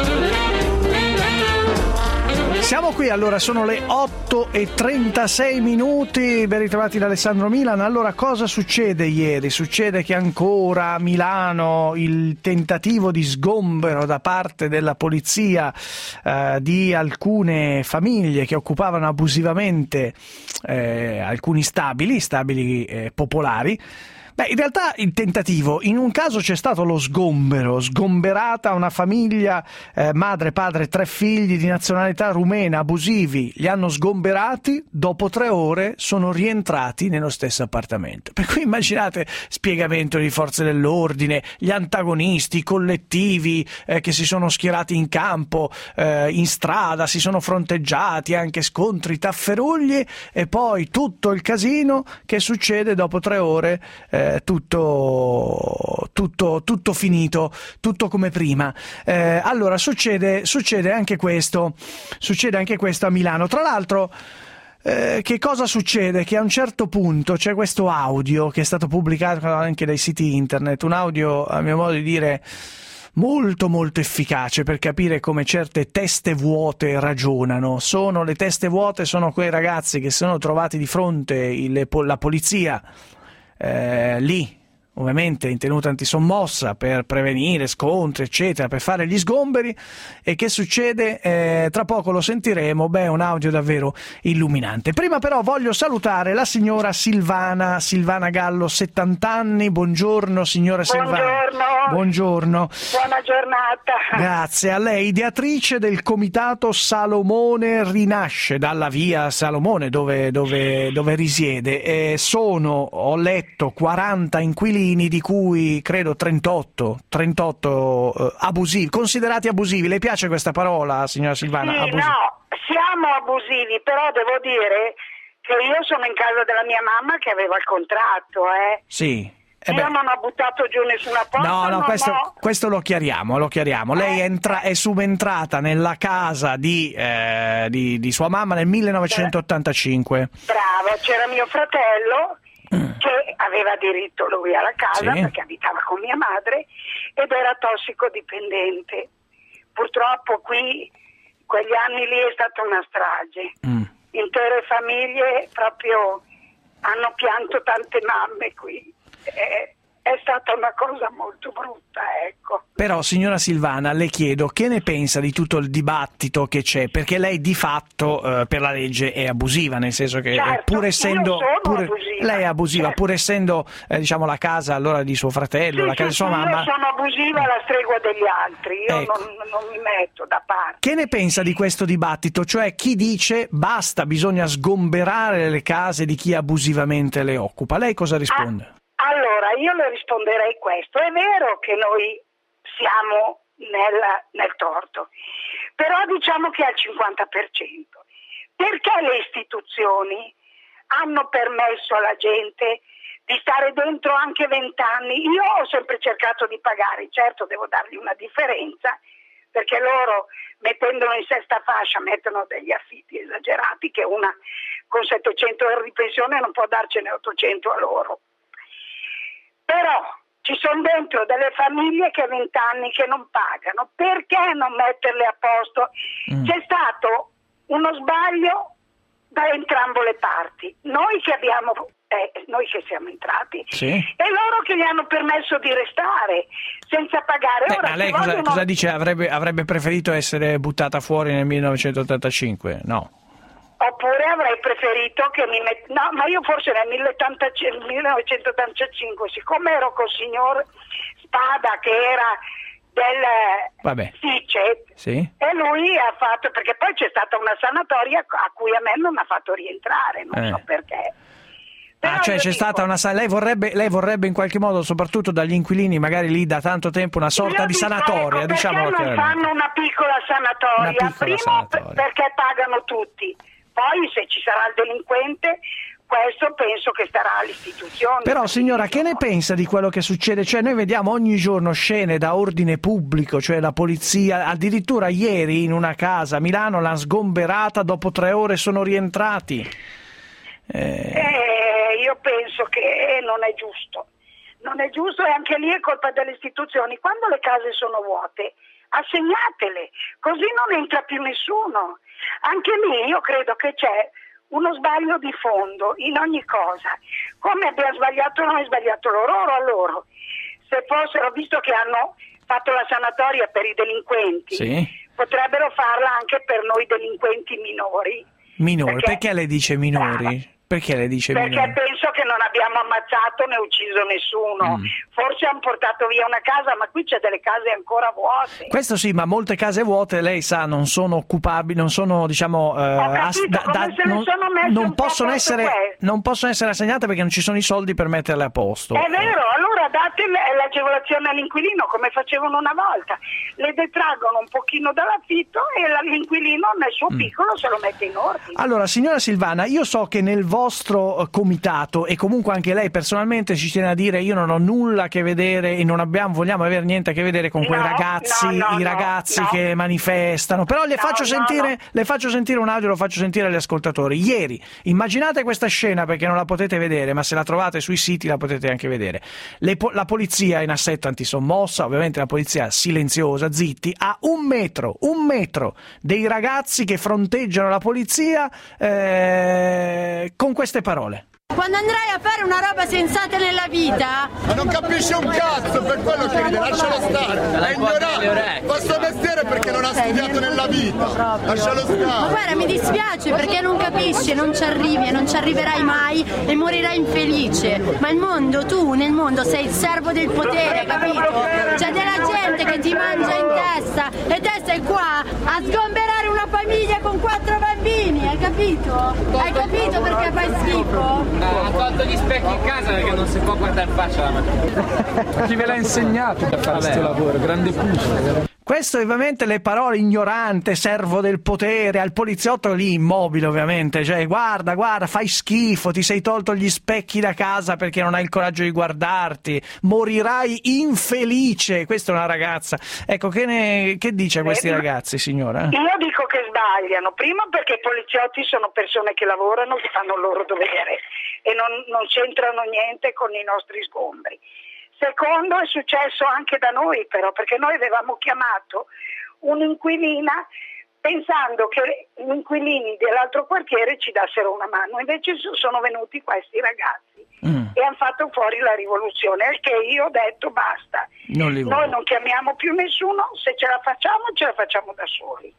Siamo qui, allora sono le otto e trentasei minuti, ben ritrovati da Alessandro Milan. Allora, cosa succede ieri? Succede che ancora a Milano il tentativo di sgombero da parte della polizia eh, di alcune famiglie che occupavano abusivamente eh, alcuni stabili, stabili eh, popolari. Beh, in realtà il tentativo, in un caso c'è stato lo sgombero, sgomberata una famiglia, eh, madre, padre, tre figli di nazionalità rumena, abusivi, li hanno sgomberati, dopo tre ore sono rientrati nello stesso appartamento. Per cui immaginate spiegamento di forze dell'ordine, gli antagonisti, i collettivi eh, che si sono schierati in campo, eh, in strada, si sono fronteggiati, anche scontri, tafferugli, e poi tutto il casino che succede dopo tre ore, eh, tutto, tutto, tutto finito, tutto come prima. Eh, allora succede, succede anche questo, succede anche questo a Milano. Tra l'altro, eh, che cosa succede? Che a un certo punto c'è questo audio che è stato pubblicato anche dai siti internet, un audio, a mio modo di dire, molto molto efficace per capire come certe teste vuote ragionano. Sono le teste vuote, sono quei ragazzi che si sono trovati di fronte il, la polizia eh, lì, ovviamente in tenuta antisommossa, per prevenire scontri eccetera, per fare gli sgomberi. E che succede? Eh, tra poco lo sentiremo. Beh, un audio davvero illuminante. Prima però voglio salutare la signora Silvana Silvana Gallo, settanta anni. Buongiorno signora Silvana. Buongiorno. Buongiorno. Buona giornata. Grazie a lei, ideatrice del comitato Salomone Rinasce, dalla via Salomone dove, dove, dove risiede. Eh, sono, ho letto, quaranta inquilini, di cui credo trentotto, trentotto eh, abusivi, considerati abusivi. Le piace questa parola, signora Silvana? Sì, Abusivi. no, siamo abusivi, però devo dire che io sono in casa della mia mamma che aveva il contratto, eh. Sì. Eh io non ho buttato giù nessuna porta. No, no, questo, ho... questo lo chiariamo, lo chiariamo. Lei è, entra, è subentrata nella casa di, eh, di, di sua mamma nel millenovecentottantacinque. Bravo, c'era mio fratello che aveva diritto lui alla casa, sì, perché abitava con mia madre ed era tossicodipendente. Purtroppo qui, quegli anni lì, è stata una strage. Mm. Intere famiglie proprio hanno pianto, tante mamme qui. È, è stata una cosa molto brutta, ecco. Però, signora Silvana, le chiedo che ne pensa di tutto il dibattito che c'è, perché lei di fatto eh, per la legge è abusiva, nel senso che certo, pur essendo pur, abusiva, lei è abusiva, certo, pur essendo eh, diciamo la casa allora di suo fratello, sì, la casa sì, di sua sì, mamma. Io sono abusiva alla stregua degli altri, io ecco. non, non mi metto da parte. Che ne pensa di questo dibattito? Cioè, chi dice basta, bisogna sgomberare le case di chi abusivamente le occupa? Lei cosa risponde? Ah. Allora, io le risponderei questo. È vero che noi siamo nel, nel torto, però diciamo che è al cinquanta per cento. Perché le istituzioni hanno permesso alla gente di stare dentro anche vent'anni? Io ho sempre cercato di pagare, certo devo dargli una differenza, perché loro, mettendolo in sesta fascia, mettono degli affitti esagerati che una con settecento euro di pensione non può darcene ottocento a loro. Però ci sono dentro delle famiglie che vent'anni che non pagano. Perché non metterle a posto? Mm. C'è stato uno sbaglio da entrambe le parti. Noi che abbiamo, eh, noi che siamo entrati, sì, e loro che gli hanno permesso di restare senza pagare. Beh, Ora, ma lei cosa, vogliono... cosa dice? Avrebbe, avrebbe preferito essere buttata fuori nel millenovecentottantacinque? No. Oppure avrei preferito che mi met... no, ma io forse nel millenovecentottantacinque, siccome ero col signor Spada che era del SICE, sì, e lui ha fatto, perché poi c'è stata una sanatoria a cui a me non ha fatto rientrare, non eh. so perché. Però ah, cioè c'è dico, stata una lei vorrebbe, lei vorrebbe in qualche modo, soprattutto dagli inquilini magari lì da tanto tempo, una sorta di sanatoria, ecco, diciamo. Perché non fanno una piccola sanatoria? Una piccola Primo sanatoria. Perché pagano tutti. Poi se ci sarà il delinquente, questo penso che starà all'istituzione. Però signora, che ne pensa di quello che succede? Cioè noi vediamo ogni giorno scene da ordine pubblico, cioè la polizia, addirittura ieri in una casa a Milano l'hanno sgomberata, dopo tre ore sono rientrati. Eh... Eh, io penso che non è giusto. Non è giusto, e anche lì è colpa delle istituzioni. Quando le case sono vuote, assegnatele, così non entra più nessuno. Anche lì io credo che c'è uno sbaglio di fondo in ogni cosa. Come abbiamo sbagliato noi, sbagliato loro, a loro. Se fossero, visto che hanno fatto la sanatoria per i delinquenti, sì, potrebbero farla anche per noi delinquenti minori. Minori? Perché, perché lei dice minori? Perché le dice Perché minore? penso che non abbiamo ammazzato né ucciso nessuno. Mm. Forse hanno portato via una casa, ma qui c'è delle case ancora vuote. Questo sì, ma molte case vuote, lei sa, non sono occupabili, non sono, diciamo, eh, capito, da, come da, se ne non, sono messe non un po' possono a posto essere questo. non possono essere assegnate perché non ci sono i soldi per metterle a posto. È vero, allora date l'agevolazione all'inquilino come facevano una volta. Le detraggono un pochino dall'affitto e l'inquilino nel suo piccolo mm. se lo mette in ordine. Allora, signora Silvana, io so che nel vostro comitato, e comunque anche lei personalmente ci tiene a dire, io non ho nulla a che vedere e non abbiamo, vogliamo avere niente a che vedere con quei no, ragazzi, no, no, i ragazzi no. che manifestano, però le, no, faccio no, sentire, no. le faccio sentire un audio, lo faccio sentire agli ascoltatori. Ieri, immaginate questa scena perché non la potete vedere, ma se la trovate sui siti la potete anche vedere. Le, la polizia in assetto antisommossa, ovviamente la polizia silenziosa, zitti, a un metro, un metro dei ragazzi che fronteggiano la polizia eh, con queste parole. Quando andrai a fare una roba sensata nella vita... Ma non capisce un cazzo, per quello che ride, lascialo stare. È ignorante, fa suo mestiere perché non ha studiato nella vita. Lascialo stare. Ma guarda, mi dispiace perché non capisci, non ci arrivi e non ci arriverai mai e morirai infelice. Ma il mondo, tu nel mondo sei il servo del potere, capito? C'è della gente che ti mangia in testa e te sei qua a sgomberare una famiglia con quattro bambini, hai capito? Hai capito perché fai schifo? Ha tolto gli specchi in casa perché non si può guardare in faccia la mattina. Chi ve l'ha insegnato a fare questo lavoro? Grande puzzo. Questo ovviamente le parole ignorante, servo del potere, al poliziotto lì immobile ovviamente, cioè guarda, guarda, fai schifo, ti sei tolto gli specchi da casa perché non hai il coraggio di guardarti, morirai infelice, questa è una ragazza. Ecco, che, ne, che dice a questi ragazzi, signora? Io dico che sbagliano, prima perché i poliziotti sono persone che lavorano, che fanno il loro dovere e non, non c'entrano niente con i nostri sgombri. Secondo, è successo anche da noi però, perché noi avevamo chiamato un'inquilina pensando che gli inquilini dell'altro quartiere ci dassero una mano, invece sono venuti questi ragazzi mm. e hanno fatto fuori la rivoluzione, al che io ho detto basta, non li noi non chiamiamo più nessuno, se ce la facciamo ce la facciamo da soli.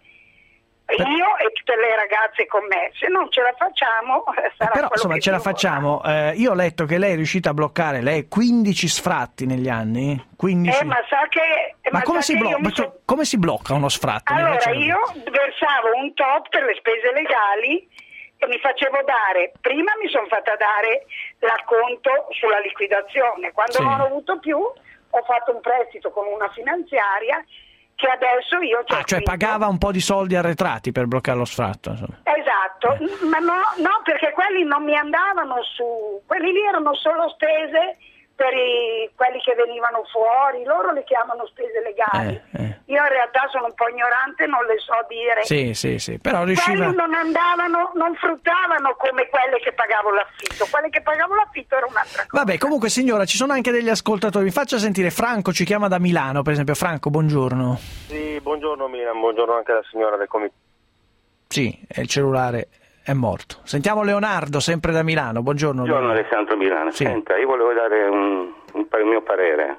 Io e tutte le ragazze con me, se non ce la facciamo sarà però quello insomma che ce la Dio facciamo. Eh, io ho letto che lei è riuscita a bloccare lei quindici sfratti negli anni. quindici... Eh, ma sa che ma, ma come, sa si che blo- mi so... ma come si blocca uno sfratto? Allora io versavo un top per le spese legali e mi facevo dare, prima mi sono fatta dare l'acconto sulla liquidazione, quando sì. non ho avuto più ho fatto un prestito con una finanziaria che adesso io ah, cioè pagava un po' di soldi arretrati per bloccare lo sfratto, insomma. Esatto, eh. ma no, no, perché quelli non mi andavano su, quelli lì erano solo spese per i, quelli che venivano fuori, loro le chiamano spese legali. Eh, eh. Io in realtà sono un po' ignorante, non le so dire. Sì, sì, sì, però riusciva... Quelli non andavano, non fruttavano come quelle che pagavo l'affitto, quelle che pagavo l'affitto era un'altra cosa. Vabbè, comunque signora, ci sono anche degli ascoltatori, vi faccia sentire, Franco ci chiama da Milano, per esempio. Franco, buongiorno. Sì, buongiorno Milan, buongiorno anche alla signora del comitato. Sì, il cellulare è morto. Sentiamo Leonardo, sempre da Milano, buongiorno. Buongiorno Alessandro Milano, sì. Senta, io volevo dare un, un, il mio parere,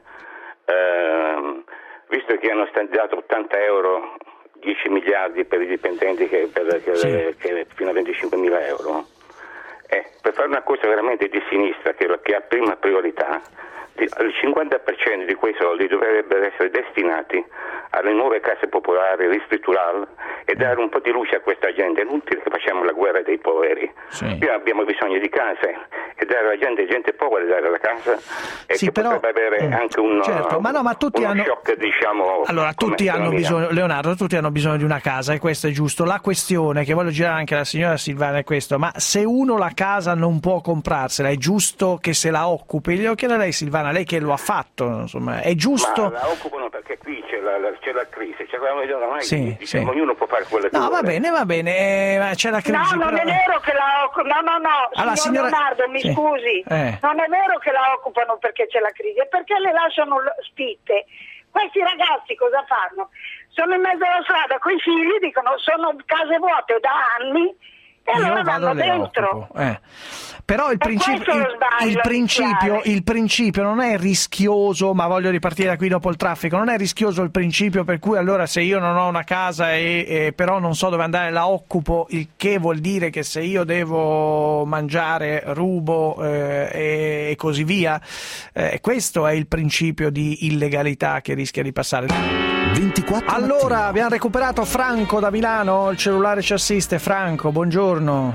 eh, visto che hanno stanziato ottanta euro, dieci miliardi per i dipendenti che, per, che, sì. che fino a venticinquemila euro, eh, per fare una cosa veramente di sinistra che, che ha prima priorità, il cinquanta per cento di quei soldi dovrebbero essere destinati alle nuove case popolari, ristrutturarle e dare un po' di luce a questa gente. È inutile che facciamo la guerra dei poveri. Sì. Noi abbiamo bisogno di case e dare alla gente, gente povera, dare la casa e sì, che però, potrebbe avere eh, anche un, certo, ma no, ma tutti uno hanno... shock, diciamo. Allora, tutti hanno bisogno, Leonardo, tutti hanno bisogno di una casa e questo è giusto. La questione che voglio girare anche alla signora Silvana è questo: ma se uno la casa non può comprarsela, è giusto che se la occupi? Glielo chiedo a lei, Silvana, lei che lo ha fatto, insomma, è giusto? Ma la occupano perché qui c'è la, la, c'è la crisi, c'è la, ormai sì, diciamo, sì. ognuno può fare quello che no, vuole. va bene, va bene, eh, c'è la crisi. No, non però... è vero che la occupano, no, no, no, allora, signor signora... Leonardo, mi sì. scusi, eh. non è vero che la occupano perché c'è la crisi, è perché le lasciano spitte. Questi ragazzi cosa fanno? Sono in mezzo alla strada con i figli, dicono sono case vuote da anni E io allora vado vanno alle dentro. occupo. Eh. Però il E principio, questo il, lo sbaglio il, principio, iniziale. il principio non è rischioso, ma voglio ripartire da qui dopo il traffico, non è rischioso il principio per cui allora se io non ho una casa e, e però non so dove andare la occupo, il che vuol dire che se io devo mangiare rubo eh, e, e così via. Eh, questo è il principio di illegalità che rischia di passare. ventiquattro Allora, mattino. abbiamo recuperato Franco da Milano, il cellulare ci assiste. Franco, buongiorno.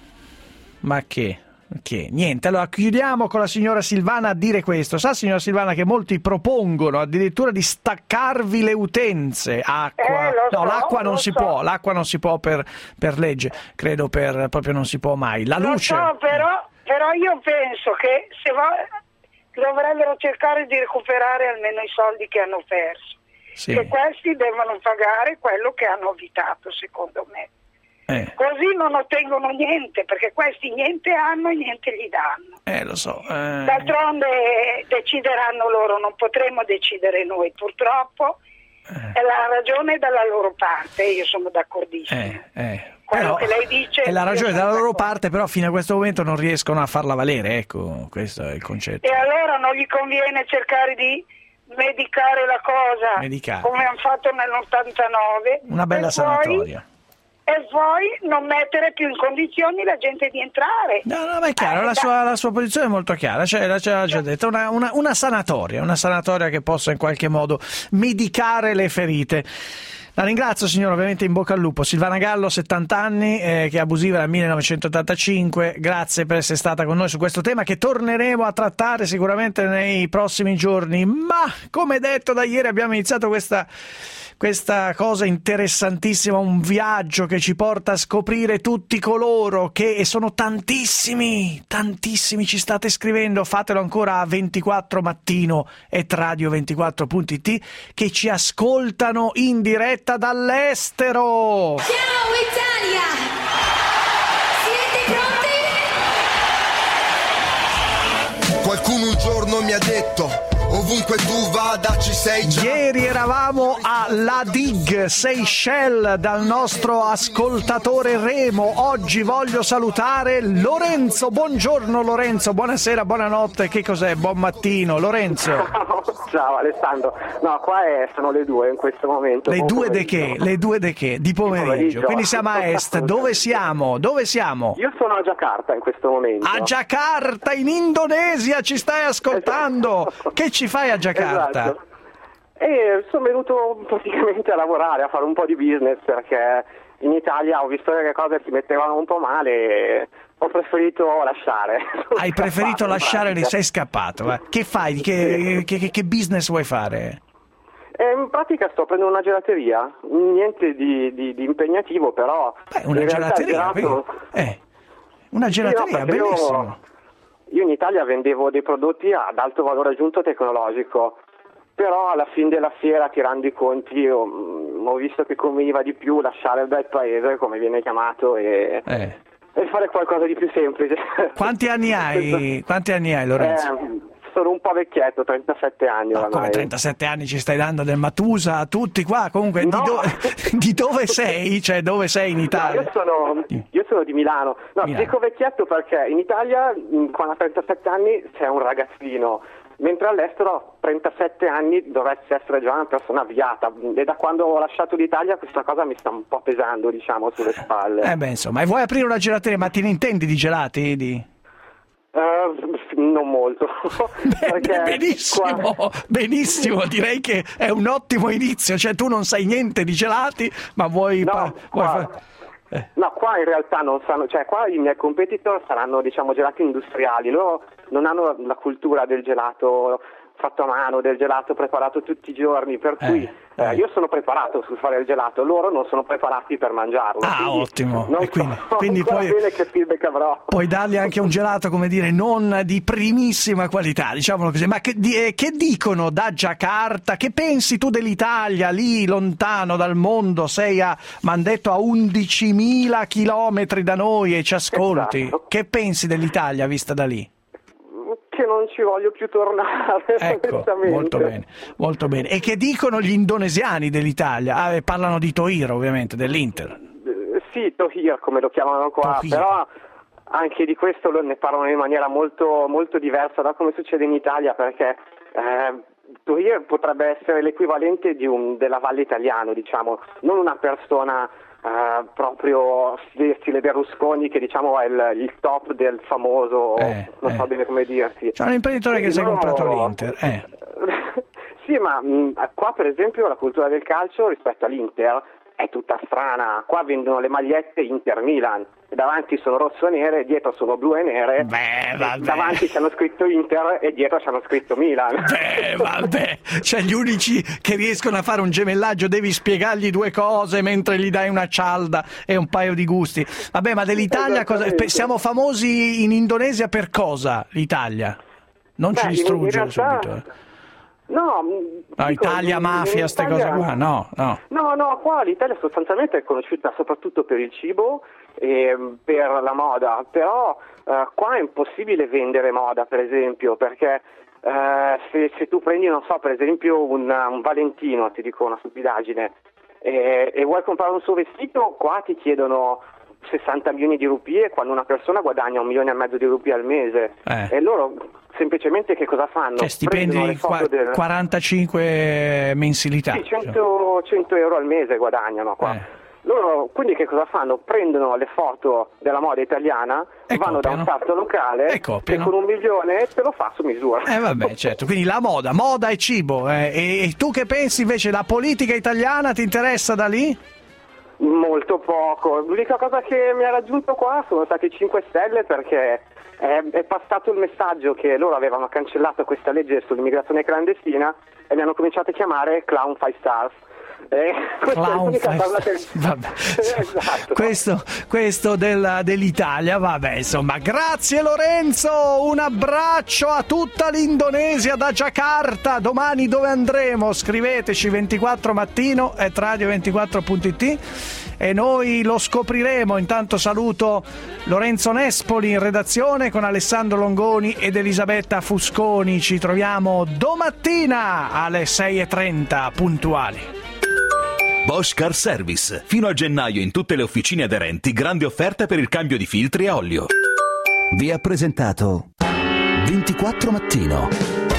Ma che? Che? Niente, allora chiudiamo con la signora Silvana a dire questo. Sa, signora Silvana, che molti propongono addirittura di staccarvi le utenze, acqua. Eh, lo no, so, l'acqua non lo si so. può, l'acqua non si può per, per legge, credo per proprio non si può mai. La Lo luce. so, però, però io penso che se va, dovrebbero cercare di recuperare almeno i soldi che hanno perso. Sì. Che questi devono pagare quello che hanno evitato, secondo me. Eh. Così non ottengono niente, perché questi niente hanno e niente gli danno. Eh, lo so. Eh. D'altronde decideranno loro, non potremo decidere noi, purtroppo. Eh. E la ragione è dalla loro parte, io sono d'accordissimo. Eh, eh. Quello Però che lei dice è la io ragione sono dalla loro d'accordo. parte, però fino a questo momento non riescono a farla valere, ecco, questo è il concetto. E allora non gli conviene cercare di medicare la cosa, Medicare. come hanno fatto nell'ottantanove. Una bella e sanatoria. Poi, e poi non mettere più in condizioni la gente di entrare. No, no, ma è chiaro, Eh, la da- sua, la sua posizione è molto chiara, cioè, l'ha già già detto, una, una, una sanatoria, una sanatoria che possa in qualche modo medicare le ferite. La ringrazio, signora, ovviamente in bocca al lupo. Silvana Gallo, settanta anni, eh, che è abusiva dal millenovecentottantacinque, grazie per essere stata con noi su questo tema che torneremo a trattare sicuramente nei prossimi giorni, ma come detto da ieri abbiamo iniziato questa... questa cosa interessantissima, un viaggio che ci porta a scoprire tutti coloro che, e sono tantissimi, tantissimi, ci state scrivendo, fatelo ancora a ventiquattro mattino et radio ventiquattro punto it, che ci ascoltano in diretta dall'estero. Ciao Italia! Siete pronti? Qualcuno un giorno mi ha detto: ovunque tu vada ci sei già. Ieri eravamo a La Dig, Seychelles, dal nostro ascoltatore Remo. Oggi voglio salutare Lorenzo. Buongiorno Lorenzo, buonasera, buonanotte. Che cos'è? Buon mattino, Lorenzo. Ciao Alessandro. No, qua è, sono le due in questo momento. Le Buon due de pomeriggio. che? Le due de che? Di pomeriggio. pomeriggio. Quindi siamo a est. Dove siamo? Dove siamo? Io sono a Giacarta in questo momento. A Giacarta, in Indonesia, ci stai ascoltando? Che ci fai a Giacarta? Esatto. E sono venuto praticamente a lavorare, a fare un po' di business, perché in Italia ho visto che le cose si mettevano un po' male e ho preferito lasciare. Hai preferito lasciare, ne sei scappato. Va. Che fai? Che, che, che business vuoi fare? E in pratica sto prendendo una gelateria, niente di, di, di impegnativo, però Beh, una in realtà il gelateria, gelato... eh, una gelateria, Sì, no, perché bellissimo. Io, io in Italia vendevo dei prodotti ad alto valore aggiunto tecnologico, però alla fine della fiera, tirando i conti, io, mh, ho visto che conveniva di più lasciare il bel paese, come viene chiamato, e, Eh. e fare qualcosa di più semplice. Quanti anni hai? Quanti anni hai, Lorenzo? Eh, sono un po' vecchietto, trentasette anni No, oramai. come trentasette anni ci stai dando del Matusa a tutti qua? Comunque, No. di, do- di dove sei? Cioè, dove sei in No, Italia? io, sono, io sono di Milano. No, Milano. dico vecchietto perché in Italia, mh, quando a trentasette anni sei un ragazzino, mentre all'estero a trentasette anni dovresti essere già una persona avviata. E da quando ho lasciato l'Italia questa cosa mi sta un po' pesando, diciamo, sulle spalle. Eh beh, insomma, e vuoi aprire una gelateria? Ma te ne intendi di gelati? Di... Eh, non molto. Perché benissimo, qua- benissimo, direi che è un ottimo inizio, cioè tu non sai niente di gelati, ma vuoi... No, pa- vuoi qua- fa- No, qua in realtà non sanno, cioè qua i miei competitor saranno, diciamo, gelati industriali, loro non hanno la cultura del gelato fatto a mano, del gelato preparato tutti i giorni, per cui Eh, eh, io sono preparato sul fare il gelato, loro non sono preparati per mangiarlo. Ah, quindi ottimo. Non E quindi- so quindi ancora poi- bene che feedback avrò. Puoi dargli anche un gelato, come dire, non di primissima qualità, diciamolo così. Ma che, di- eh, che dicono da Giacarta? Che pensi tu dell'Italia, lì lontano dal mondo? Sei a, m'han detto, a undicimila chilometri da noi e ci ascolti. Esatto. Che pensi dell'Italia vista da lì? Che non ci voglio più tornare, Ecco, onestamente. molto bene, molto bene. E che dicono gli indonesiani dell'Italia? Ah, eh, parlano di Toiro, ovviamente, dell'Inter. Eh, sì, Tohir come lo chiamano qua, Tohir. però anche di questo lo- ne parlano in maniera molto, molto diversa da come succede in Italia, perché eh, Tohir potrebbe essere l'equivalente di un, della Valle Italiano, diciamo, non una persona eh, proprio stile Berlusconi che diciamo è il, il top del famoso, Eh, non so eh. bene come dirsi. C'è un imprenditore che si è No. comprato l'Inter. Eh. Sì, ma mh, qua per esempio la cultura del calcio rispetto all'Inter è tutta strana. Qua vendono le magliette Inter-Milan, davanti sono rosso e nere, dietro sono blu e nere. Beh, vabbè. Davanti c'hanno scritto Inter e dietro c'hanno scritto Milan. Eh, vabbè, cioè gli unici che riescono a fare un gemellaggio devi spiegargli due cose mentre gli dai una cialda e un paio di gusti. Vabbè, ma dell'Italia cosa, Esattamente. siamo famosi in Indonesia per cosa? L'Italia? Non ci Beh, in- in distrugge realtà- subito. eh. No, No, dico, Italia, in- mafia, in ste Italia- cose qua, no, no. No, no, qua l'Italia sostanzialmente è conosciuta soprattutto per il cibo e per la moda, però eh, qua è impossibile vendere moda, per esempio, perché eh, se, se tu prendi, non so, per esempio un, un Valentino, ti dico una stupidaggine, e, e vuoi comprare un suo vestito, qua ti chiedono sessanta milioni di rupie quando una persona guadagna un milione e mezzo di rupie al mese. Eh. E loro semplicemente che cosa fanno? Cioè stipendi Prendono le di foto qua- del... quarantacinque mensilità. Sì, cento, cento euro al mese guadagnano qua. Eh. Loro quindi che cosa fanno? Prendono le foto della moda italiana, E vanno da un copiano. sarto locale E e copiano. con un milione te lo fa su misura. Eh vabbè, certo, quindi la moda, moda e cibo. eh. E, e tu che pensi invece, la politica italiana ti interessa da lì? Molto poco. L'unica cosa che mi ha raggiunto qua sono stati i cinque Stelle perché è, è passato il messaggio che loro avevano cancellato questa legge sull'immigrazione clandestina e mi hanno cominciato a chiamare Clown Five Stars. Eh, questa è Clown l'unica five cosa che... stars. Vabbè. Esatto. Questo, questo della- dell'Italia, vabbè, insomma, grazie Lorenzo, un abbraccio a tutta l'Indonesia da Giacarta. Domani dove andremo? Scriveteci ventiquattro mattino at radio ventiquattro punto it e noi lo scopriremo. Intanto saluto Lorenzo Nespoli in redazione con Alessandro Longoni ed Elisabetta Fusconi. Ci troviamo domattina alle sei e trenta puntuali. Bosch Car Service. Fino a gennaio in tutte le officine aderenti grandi offerte per il cambio di filtri a olio. Vi ha presentato ventiquattro mattino.